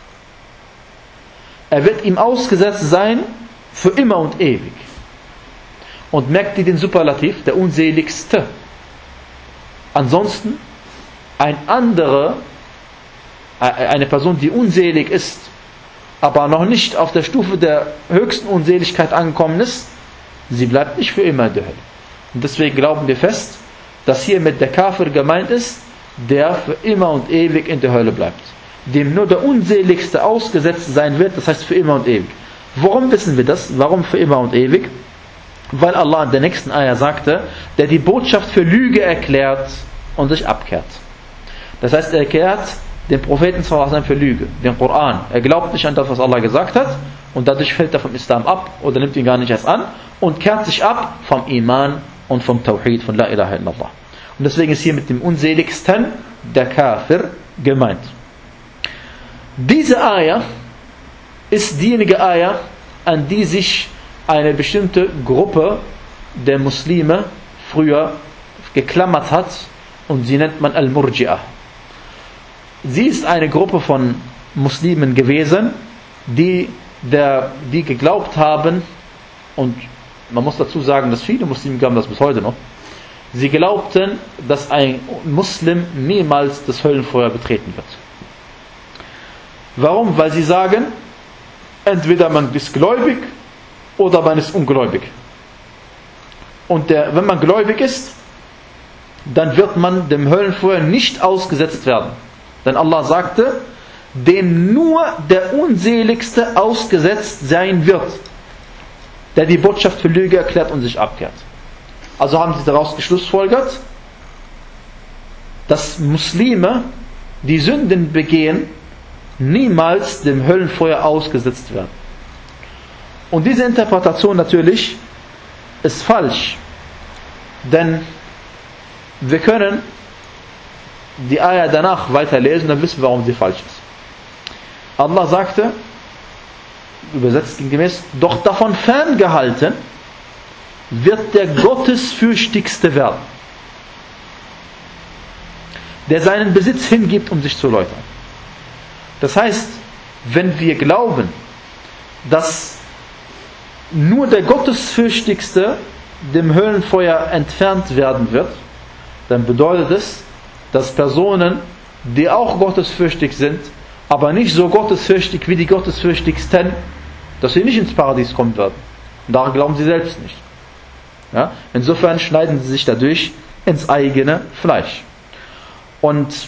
Er wird ihm ausgesetzt sein für immer und ewig. Und merkt ihr den Superlativ, der Unseligste. Ansonsten ein anderer, eine Person, die unselig ist, aber noch nicht auf der Stufe der höchsten Unseligkeit angekommen ist, sie bleibt nicht für immer in der Hölle. Und deswegen glauben wir fest, dass hier mit der Kafir gemeint ist, der für immer und ewig in der Hölle bleibt. Dem nur der Unseligste ausgesetzt sein wird, das heißt für immer und ewig. Warum wissen wir das? Warum für immer und ewig? Weil Allah in der nächsten Ayah sagte, der die Botschaft für Lüge erklärt und sich abkehrt. Das heißt, er erklärt den Propheten sallallahu alaihi wasallam für Lüge, den Koran. Er glaubt nicht an das, was Allah gesagt hat und dadurch fällt er vom Islam ab oder nimmt ihn gar nicht erst an und kehrt sich ab vom Iman und vom Tawhid, von La ilaha illallah. Und deswegen ist hier mit dem Unseligsten der Kafir gemeint. Diese Ayah ist diejenige Ayah, an die sich eine bestimmte Gruppe der Muslime früher geklammert hat, und sie nennt man Al-Murji'ah. Sie ist eine Gruppe von Muslimen gewesen, die, der, die geglaubt haben, und man muss dazu sagen, dass viele Muslime glauben das bis heute noch, sie glaubten, dass ein Muslim niemals das Höllenfeuer betreten wird. Warum? Weil sie sagen, entweder man ist gläubig oder man ist ungläubig. Und der, wenn man gläubig ist, dann wird man dem Höllenfeuer nicht ausgesetzt werden. Denn Allah sagte, dem nur der Unseligste ausgesetzt sein wird, der die Botschaft für Lüge erklärt und sich abkehrt. Also haben sie daraus geschlussfolgert, dass Muslime, die Sünden begehen, niemals dem Höllenfeuer ausgesetzt werden. Und diese Interpretation natürlich ist falsch, denn wir können die Ayah danach weiterlesen, dann wissen wir, warum sie falsch ist. Allah sagte, übersetzt gemäß, doch davon ferngehalten wird der Gottesfürchtigste werden, der seinen Besitz hingibt, um sich zu läutern. Das heißt, wenn wir glauben, dass nur der Gottesfürchtigste dem Höllenfeuer entfernt werden wird, dann bedeutet es, dass Personen, die auch gottesfürchtig sind, aber nicht so gottesfürchtig wie die Gottesfürchtigsten, dass sie nicht ins Paradies kommen werden. Und daran glauben sie selbst nicht. Ja? Insofern schneiden sie sich dadurch ins eigene Fleisch. Und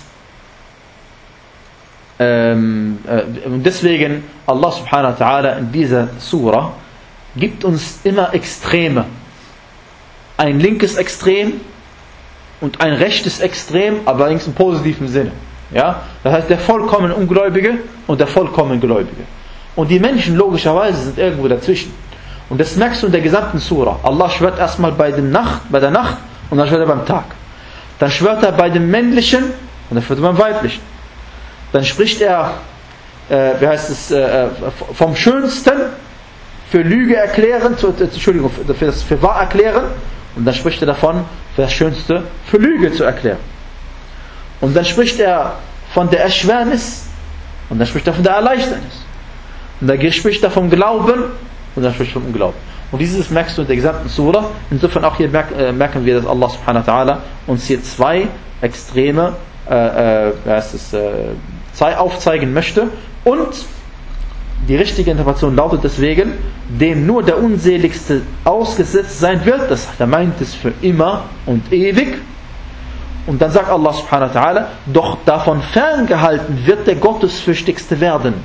ähm, äh, deswegen Allah subhanahu wa ta'ala in dieser Surah gibt uns immer Extreme. Ein linkes Extrem und ein rechtes Extrem, aber allerdings im positiven Sinne. Ja? Das heißt, der vollkommen Ungläubige und der vollkommen Gläubige. Und die Menschen logischerweise sind irgendwo dazwischen. Und das merkst du in der gesamten Surah. Allah schwört erstmal bei, dem Nacht, bei der Nacht und dann schwört er beim Tag. Dann schwört er bei dem Männlichen und dann schwört er beim Weiblichen. Dann spricht er, äh, wie heißt es, äh, vom Schönsten für Lüge erklären, zu, äh, Entschuldigung, für, das, für wahr erklären. Und dann spricht er davon, für das Schönste für Lüge zu erklären. Und dann spricht er von der Erschwernis und dann spricht er von der Erleichternis. Und dann spricht er vom Glauben und dann spricht er vom Unglauben. Und dieses merkst du in der gesamten Surah. Insofern auch hier merken wir, dass Allah subhanahu wa ta'ala uns hier zwei Extreme äh, äh, es, äh, zwei aufzeigen möchte. Und die richtige Interpretation lautet deswegen, dem nur der Unseligste ausgesetzt sein wird. Das meint es für immer und ewig. Und dann sagt Allah subhanahu wa ta'ala, doch davon ferngehalten wird der Gottesfürchtigste werden.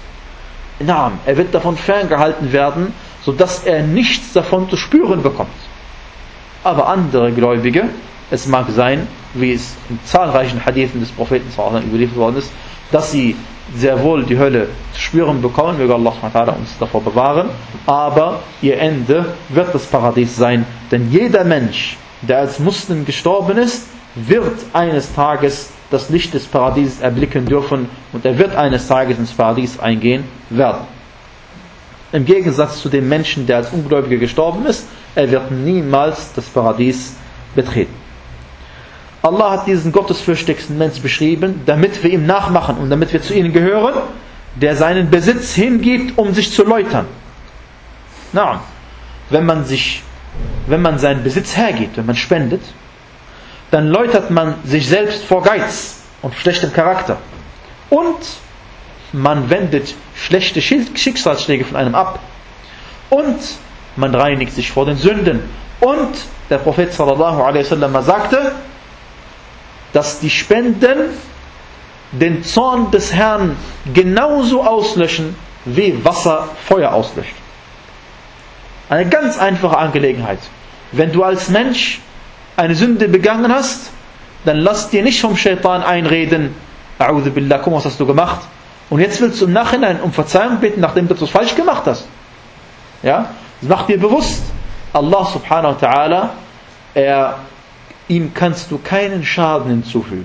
Na, er wird davon ferngehalten werden, sodass er nichts davon zu spüren bekommt. Aber andere Gläubige, es mag sein, wie es in zahlreichen Hadithen des Propheten überliefert worden ist, dass sie sehr wohl die Hölle zu spüren bekommen, möge Allah subhanahu wa ta'ala uns davor bewahren, aber ihr Ende wird das Paradies sein, denn jeder Mensch, der als Muslim gestorben ist, wird eines Tages das Licht des Paradieses erblicken dürfen und er wird eines Tages ins Paradies eingehen werden. Im Gegensatz zu dem Menschen, der als Ungläubiger gestorben ist, er wird niemals das Paradies betreten. Allah hat diesen gottesfürchtigsten Menschen beschrieben, damit wir ihm nachmachen und damit wir zu ihnen gehören, der seinen Besitz hingibt, um sich zu läutern. Na, wenn man sich, wenn man seinen Besitz hergibt, wenn man spendet, dann läutert man sich selbst vor Geiz und schlechtem Charakter. Und man wendet schlechte Schicksalsschläge von einem ab. Und man reinigt sich vor den Sünden. Und der Prophet sallallahu alaihi wasallam sagte, dass die Spenden den Zorn des Herrn genauso auslöschen, wie Wasser Feuer auslöscht. Eine ganz einfache Angelegenheit. Wenn du als Mensch eine Sünde begangen hast, dann lass dir nicht vom Shaitan einreden, A'udhu billah, komm, was hast du gemacht? Und jetzt willst du im Nachhinein um Verzeihung bitten, nachdem du etwas falsch gemacht hast. Ja? Mach dir bewusst, Allah subhanahu wa ta'ala, er, ihm kannst du keinen Schaden hinzufügen.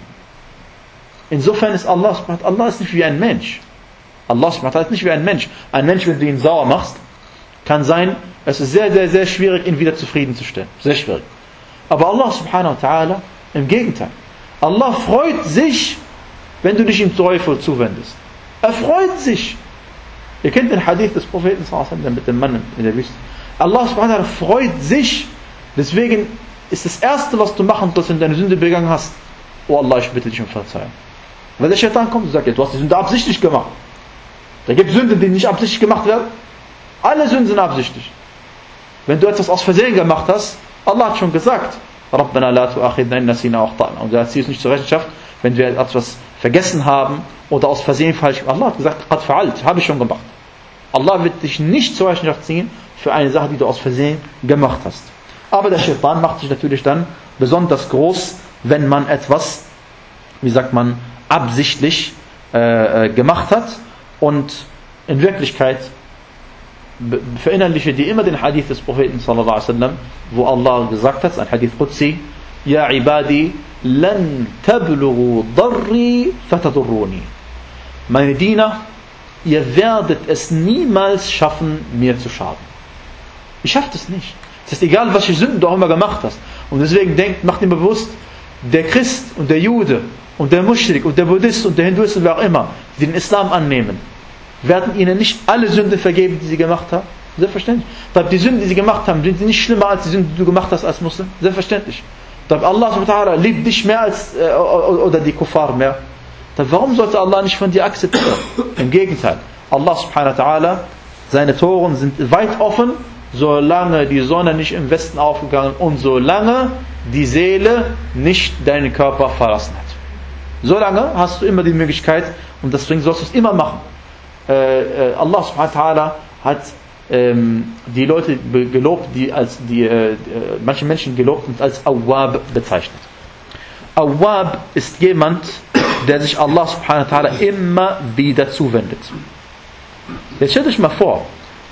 Insofern ist Allah subhanahu wa ta'ala, Allah ist nicht wie ein Mensch. Allah subhanahu wa ta'ala ist nicht wie ein Mensch. Ein Mensch, wenn du ihn sauer machst, kann sein, es ist sehr, sehr, sehr schwierig, ihn wieder zufriedenzustellen. Sehr schwierig. Aber Allah subhanahu wa ta'ala, im Gegenteil. Allah freut sich, wenn du dich ihm treuvoll zuwendest. Er freut sich. Ihr kennt den Hadith des Propheten mit dem Mann in der Wüste. Allah subhanahu wa ta'ala freut sich. Deswegen ist das Erste, was du machen sollst, wenn du deine Sünde begangen hast, oh Allah, ich bitte dich um Verzeihung. Wenn der Shaitan kommt und sagt, du hast die Sünde absichtlich gemacht. Da gibt es Sünden, die nicht absichtlich gemacht werden. Alle Sünden sind absichtlich. Wenn du etwas aus Versehen gemacht hast, Allah hat schon gesagt, Rabbana la tu'akhidna in nasina wa akhtana. Und er zieht es nicht zur Rechenschaft, wenn wir etwas vergessen haben oder aus Versehen falsch gemacht. Allah hat gesagt, qad fa'alt, habe ich schon gemacht. Allah wird dich nicht zur Rechenschaft ziehen für eine Sache, die du aus Versehen gemacht hast. Aber der Shaitan macht sich natürlich dann besonders groß, wenn man etwas, wie sagt man, absichtlich äh, gemacht hat. Und in Wirklichkeit verinnerliche dir immer den Hadith des Propheten sallallahu alaihi wasallam, wo Allah gesagt hat, ein Hadith Qudsi, Ja ibadi, lan tablughu darri fatadurruni. Meine Diener, ihr werdet es niemals schaffen, mir zu schaden. Ich schaffe das nicht. Das ist egal, welche Sünden du auch immer gemacht hast. Und deswegen denkt, macht dir bewusst, der Christ und der Jude und der Muschrik und der Buddhist und der Hinduist und wer auch immer, die den Islam annehmen, werden ihnen nicht alle Sünden vergeben, die sie gemacht haben? Selbstverständlich. Die Sünden, die sie gemacht haben, sind nicht schlimmer als die Sünden, die du gemacht hast als Muslim? Selbstverständlich. Allah subhanahu wa ta'ala liebt dich mehr als äh, oder die Kuffar mehr. Warum sollte Allah nicht von dir akzeptieren? Im Gegenteil. Allah subhanahu wa ta'ala, seine Toren sind weit offen, solange die Sonne nicht im Westen aufgegangen und solange die Seele nicht deinen Körper verlassen hat. Solange hast du immer die Möglichkeit, und deswegen sollst du es immer machen. Äh, äh, Allah subhanahu wa ta'ala hat ähm, die Leute gelobt, die als die äh, manche Menschen gelobt und als Awwab bezeichnet. Awwab ist jemand, der sich Allah subhanahu wa ta'ala immer wieder zuwendet. Jetzt stellt euch mal vor,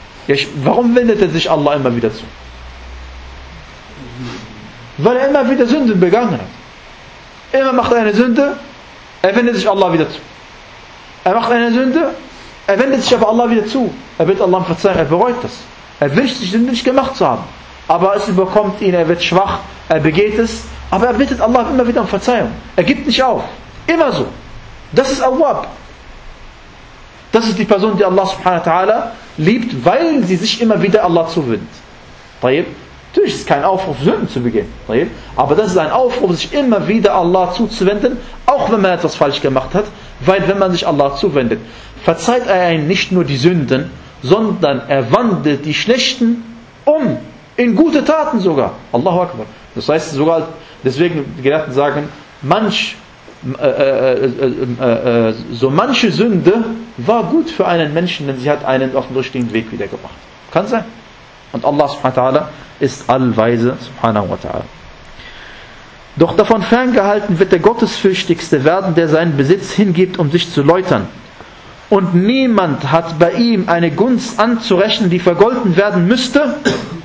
warum wendet er sich Allah immer wieder zu? Weil er immer wieder Sünden begangen hat. Immer macht er eine Sünde, er wendet sich Allah wieder zu. Er macht eine Sünde, er wendet sich aber Allah wieder zu. Er wird Allah verzeihen, er bereut das. Er wünscht sich, Sünde nicht gemacht zu haben. Aber es überkommt ihn, er wird schwach, er begeht es, aber er bittet Allah immer wieder um Verzeihung. Er gibt nicht auf. Immer so. Das ist Awwab. Das ist die Person, die Allah subhanahu wa ta'ala liebt, weil sie sich immer wieder Allah zuwendet. Natürlich ist es kein Aufruf, Sünden zu begehen. Aber das ist ein Aufruf, sich immer wieder Allah zuzuwenden, auch wenn man etwas falsch gemacht hat, weil wenn man sich Allah zuwendet, verzeiht er einem nicht nur die Sünden, sondern er wandelt die schlechten um, in gute Taten sogar. Allahu Akbar. Das heißt sogar, deswegen die Gelehrten sagen, manch, äh, äh, äh, äh, so manche Sünde war gut für einen Menschen, denn sie hat einen auf den richtigen Weg wiedergebracht. Kann sein. Und Allah subhanahu wa ta'ala ist allweise subhanahu wa ta'ala. Doch davon ferngehalten wird der Gottesfürchtigste werden, der seinen Besitz hingibt, um sich zu läutern. Und niemand hat bei ihm eine Gunst anzurechnen, die vergolten werden müsste.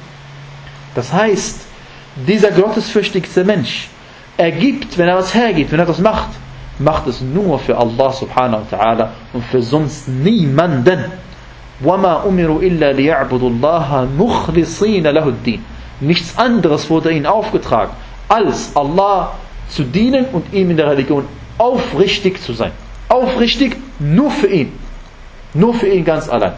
Das heißt, dieser gottesfürchtigste Mensch, er gibt, wenn er was hergibt, wenn er was macht, macht es nur für Allah subhanahu wa ta'ala und für sonst niemanden. وَمَا أُمِرُوا إِلَّا لِيَعْبُدُوا اللَّهَ مُخْلِصِينَ لَهُ الدِّينَ. Nichts anderes wurde ihnen aufgetragen, als Allah zu dienen und ihm in der Religion aufrichtig zu sein. Aufrichtig nur für ihn. Nur für ihn ganz allein.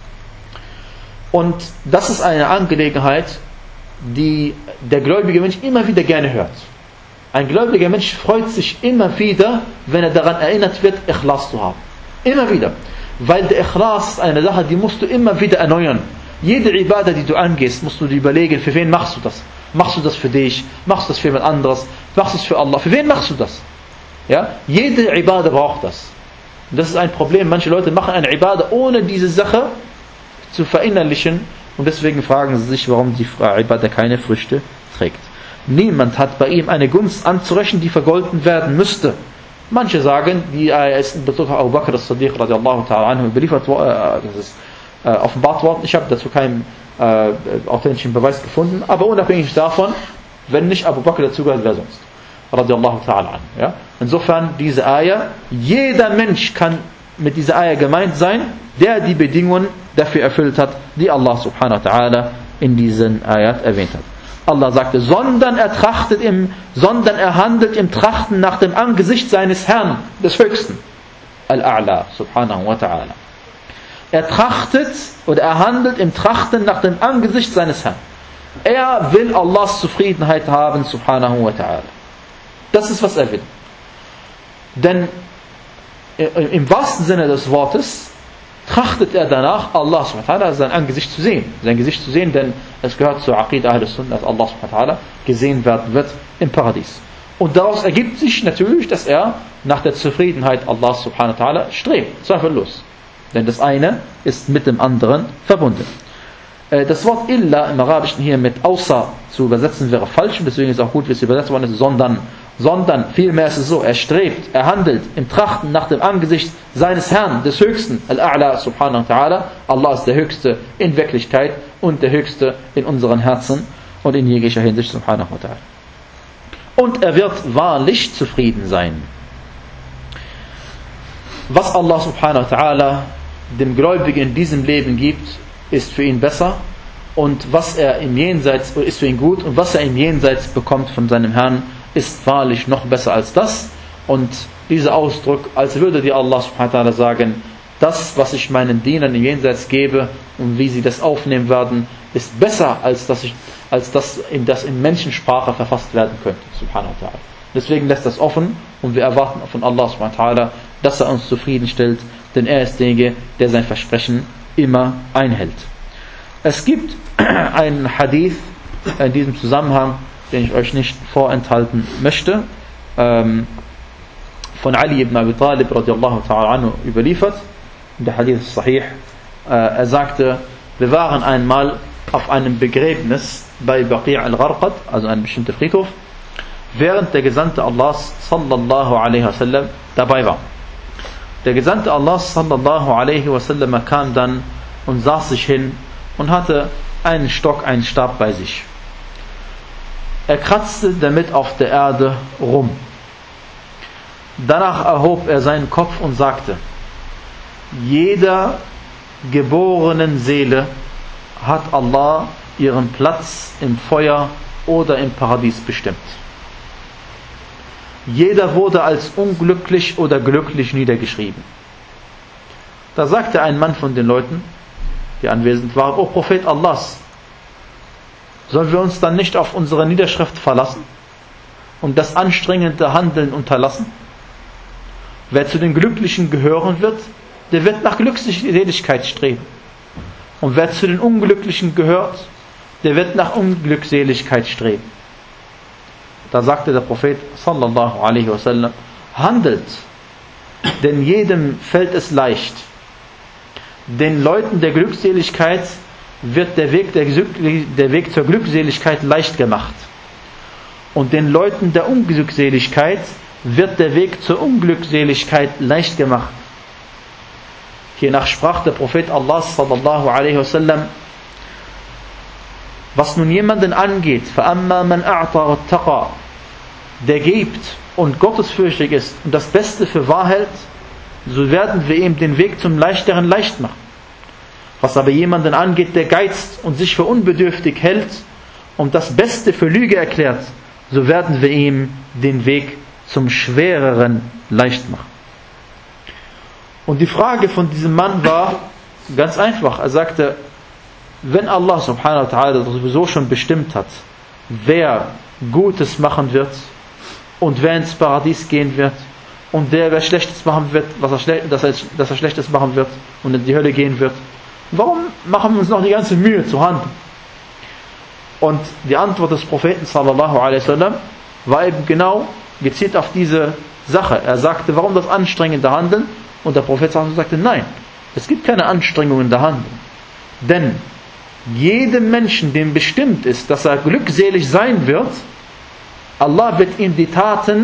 Und das ist eine Angelegenheit, die der gläubige Mensch immer wieder gerne hört. Ein gläubiger Mensch freut sich immer wieder, wenn er daran erinnert wird, Ikhlas zu haben. Immer wieder. Weil der Ikhlas ist eine Sache, die musst du immer wieder erneuern. Jede Ibadah, die du angehst, musst du dir überlegen, für wen machst du das? Machst du das für dich? Machst du das für jemand anderes? Machst du das für Allah? Für wen machst du das? Ja? Jede Ibadah braucht das. Und das ist ein Problem. Manche Leute machen eine Ibadah, ohne diese Sache zu verinnerlichen. Und deswegen fragen sie sich, warum die Ibadah keine Früchte trägt. Niemand hat bei ihm eine Gunst anzurechnen, die vergolten werden müsste. Manche sagen, die Ayah ist in Bezug auf Abu Bakr as-Siddiq radiallahu ta'ala anhu überliefert, äh, das ist äh, offenbart worden. Ich habe dazu keinen äh, authentischen Beweis gefunden, aber unabhängig davon, wenn nicht Abu Bakr dazugehört, wer sonst? Radiallahu ta'ala anhu. Ja? Insofern, diese Ayah, jeder Mensch kann mit dieser Ayah gemeint sein, der die Bedingungen dafür erfüllt hat, die Allah subhanahu wa ta'ala in diesen Ayat erwähnt hat. Allah sagte, sondern er trachtet im, sondern er handelt im Trachten nach dem Angesicht seines Herrn, des Höchsten. Al-A'la, subhanahu wa ta'ala. Er trachtet oder er handelt im Trachten nach dem Angesicht seines Herrn. Er will Allahs Zufriedenheit haben, subhanahu wa ta'ala. Das ist, was er will. Denn im wahrsten Sinne des Wortes trachtet er danach, Allah subhanahu wa ta'ala sein Angesicht zu sehen. Sein Gesicht zu sehen, denn es gehört zur Aqid Ahlus Sunnah, dass Allah subhanahu wa ta'ala gesehen werden wird im Paradies. Und daraus ergibt sich natürlich, dass er nach der Zufriedenheit Allah subhanahu wa ta'ala strebt. Zweifellos. Denn das eine ist mit dem anderen verbunden. Das Wort illa im Arabischen hier mit außer zu übersetzen wäre falsch, und deswegen ist es auch gut, wie es übersetzt worden ist, sondern, sondern vielmehr ist es so, er strebt, er handelt im Trachten nach dem Angesicht seines Herrn, des Höchsten, Al-A'la subhanahu wa ta'ala. Allah ist der Höchste in Wirklichkeit und der Höchste in unseren Herzen und in jeglicher Hinsicht, subhanahu wa ta'ala. Und er wird wahrlich zufrieden sein. Was Allah subhanahu wa ta'ala dem Gläubigen in diesem Leben gibt, ist für ihn besser, und was er im Jenseits ist für ihn gut, und was er im Jenseits bekommt von seinem Herrn, ist wahrlich noch besser als das. Und dieser Ausdruck, als würde dir Allah subhanahu wa ta'ala sagen, das, was ich meinen Dienern im Jenseits gebe und wie sie das aufnehmen werden, ist besser als das, ich, als das, in das in Menschensprache verfasst werden könnte, subhanahu wa ta'ala. Deswegen lässt das offen, und wir erwarten von Allah subhanahu wa ta'ala, dass er uns zufriedenstellt, denn er ist derjenige, der sein Versprechen immer einhält. Es gibt einen Hadith in diesem Zusammenhang, den ich euch nicht vorenthalten möchte, ähm, von Ali ibn Abi Talib radiallahu ta'ala anhu überliefert. Der Hadith ist sahih. Äh, er sagte, wir waren einmal auf einem Begräbnis bei Baqi' al-Gharqad, also einem bestimmten Friedhof, während der Gesandte Allahs sallallahu alaihi wasallam dabei war. Der Gesandte Allahs sallallahu alaihi wasallam kam dann und saß sich hin und hatte einen Stock, einen Stab bei sich. Er kratzte damit auf der Erde rum. Danach erhob er seinen Kopf und sagte, jeder geborenen Seele hat Allah ihren Platz im Feuer oder im Paradies bestimmt. Jeder wurde als unglücklich oder glücklich niedergeschrieben. Da sagte ein Mann von den Leuten, die anwesend waren, O Prophet Allahs, sollen wir uns dann nicht auf unsere Niederschrift verlassen und das anstrengende Handeln unterlassen? Wer zu den Glücklichen gehören wird, der wird nach Glückseligkeit streben. Und wer zu den Unglücklichen gehört, der wird nach Unglückseligkeit streben. Da sagte der Prophet sallallahu alaihi wasallam, handelt, denn jedem fällt es leicht. Den Leuten der Glückseligkeit wird der Weg, der, der Weg zur Glückseligkeit leicht gemacht. Und den Leuten der Unglückseligkeit wird der Weg zur Unglückseligkeit leicht gemacht. Hiernach sprach der Prophet Allah sallallahu alaihi wasallam, was nun jemanden angeht, فَأَمَّا مَنْ أَعْطَى وَاتَّقَى, der gibt und gottesfürchtig ist und das Beste für wahr hält, so werden wir ihm den Weg zum Leichteren leicht machen. Was aber jemanden angeht, der geizt und sich für unbedürftig hält und das Beste für Lüge erklärt, so werden wir ihm den Weg zum Schwereren leicht machen. Und die Frage von diesem Mann war ganz einfach. Er sagte, wenn Allah subhanahu wa ta'ala sowieso schon bestimmt hat, wer Gutes machen wird und wer ins Paradies gehen wird und der, wer Schlechtes machen wird, was er schle- dass, er, dass er Schlechtes machen wird und in die Hölle gehen wird, warum machen wir uns noch die ganze Mühe zu handeln? Und die Antwort des Propheten sallallahu alaihi wasallam war eben genau gezielt auf diese Sache. Er sagte, warum das anstrengende Handeln? Und der Prophet sagte, nein, es gibt keine Anstrengungen der Handeln. Denn jedem Menschen, dem bestimmt ist, dass er glückselig sein wird, Allah wird ihm die Taten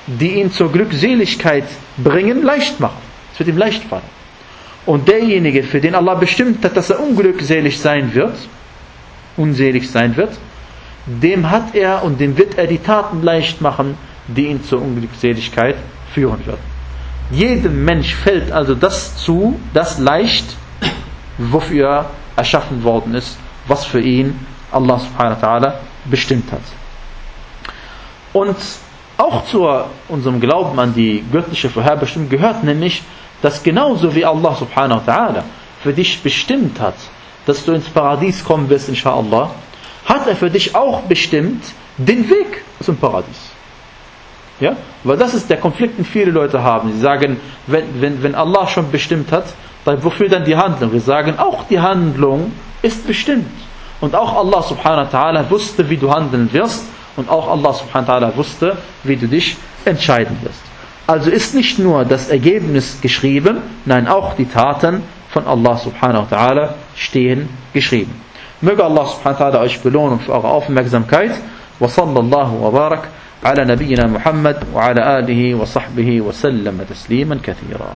die ihn zur Glückseligkeit bringen, leicht machen. Es wird ihm leicht fallen. Und derjenige, für den Allah bestimmt hat, dass er unglückselig sein wird, unselig sein wird, dem hat er und dem wird er die Taten leicht machen, die ihn zur Unglückseligkeit führen wird. Jedem Mensch fällt also das zu, das leicht, wofür er erschaffen worden ist, was für ihn Allah subhanahu wa ta'ala bestimmt hat. Und auch zu unserem Glauben an die göttliche Vorherbestimmung gehört nämlich, dass genauso wie Allah subhanahu wa ta'ala für dich bestimmt hat, dass du ins Paradies kommen wirst, inshallah, hat er für dich auch bestimmt den Weg zum Paradies. Ja? Weil das ist der Konflikt, den viele Leute haben. Sie sagen, wenn, wenn, wenn Allah schon bestimmt hat, dann wofür dann die Handlung? Wir sagen, auch die Handlung ist bestimmt. Und auch Allah subhanahu wa ta'ala wusste, wie du handeln wirst. Und auch Allah subhanahu wa ta'ala wusste, wie du dich entscheiden wirst. Also ist nicht nur das Ergebnis geschrieben, nein, auch die Taten von Allah subhanahu wa ta'ala stehen geschrieben. Möge Allah subhanahu wa ta'ala euch belohnen für eure Aufmerksamkeit. Wa sallallahu wa barak ala nabiyyina Muhammad wa ala alihi wa sahbihi wa sallam tasliman kathira.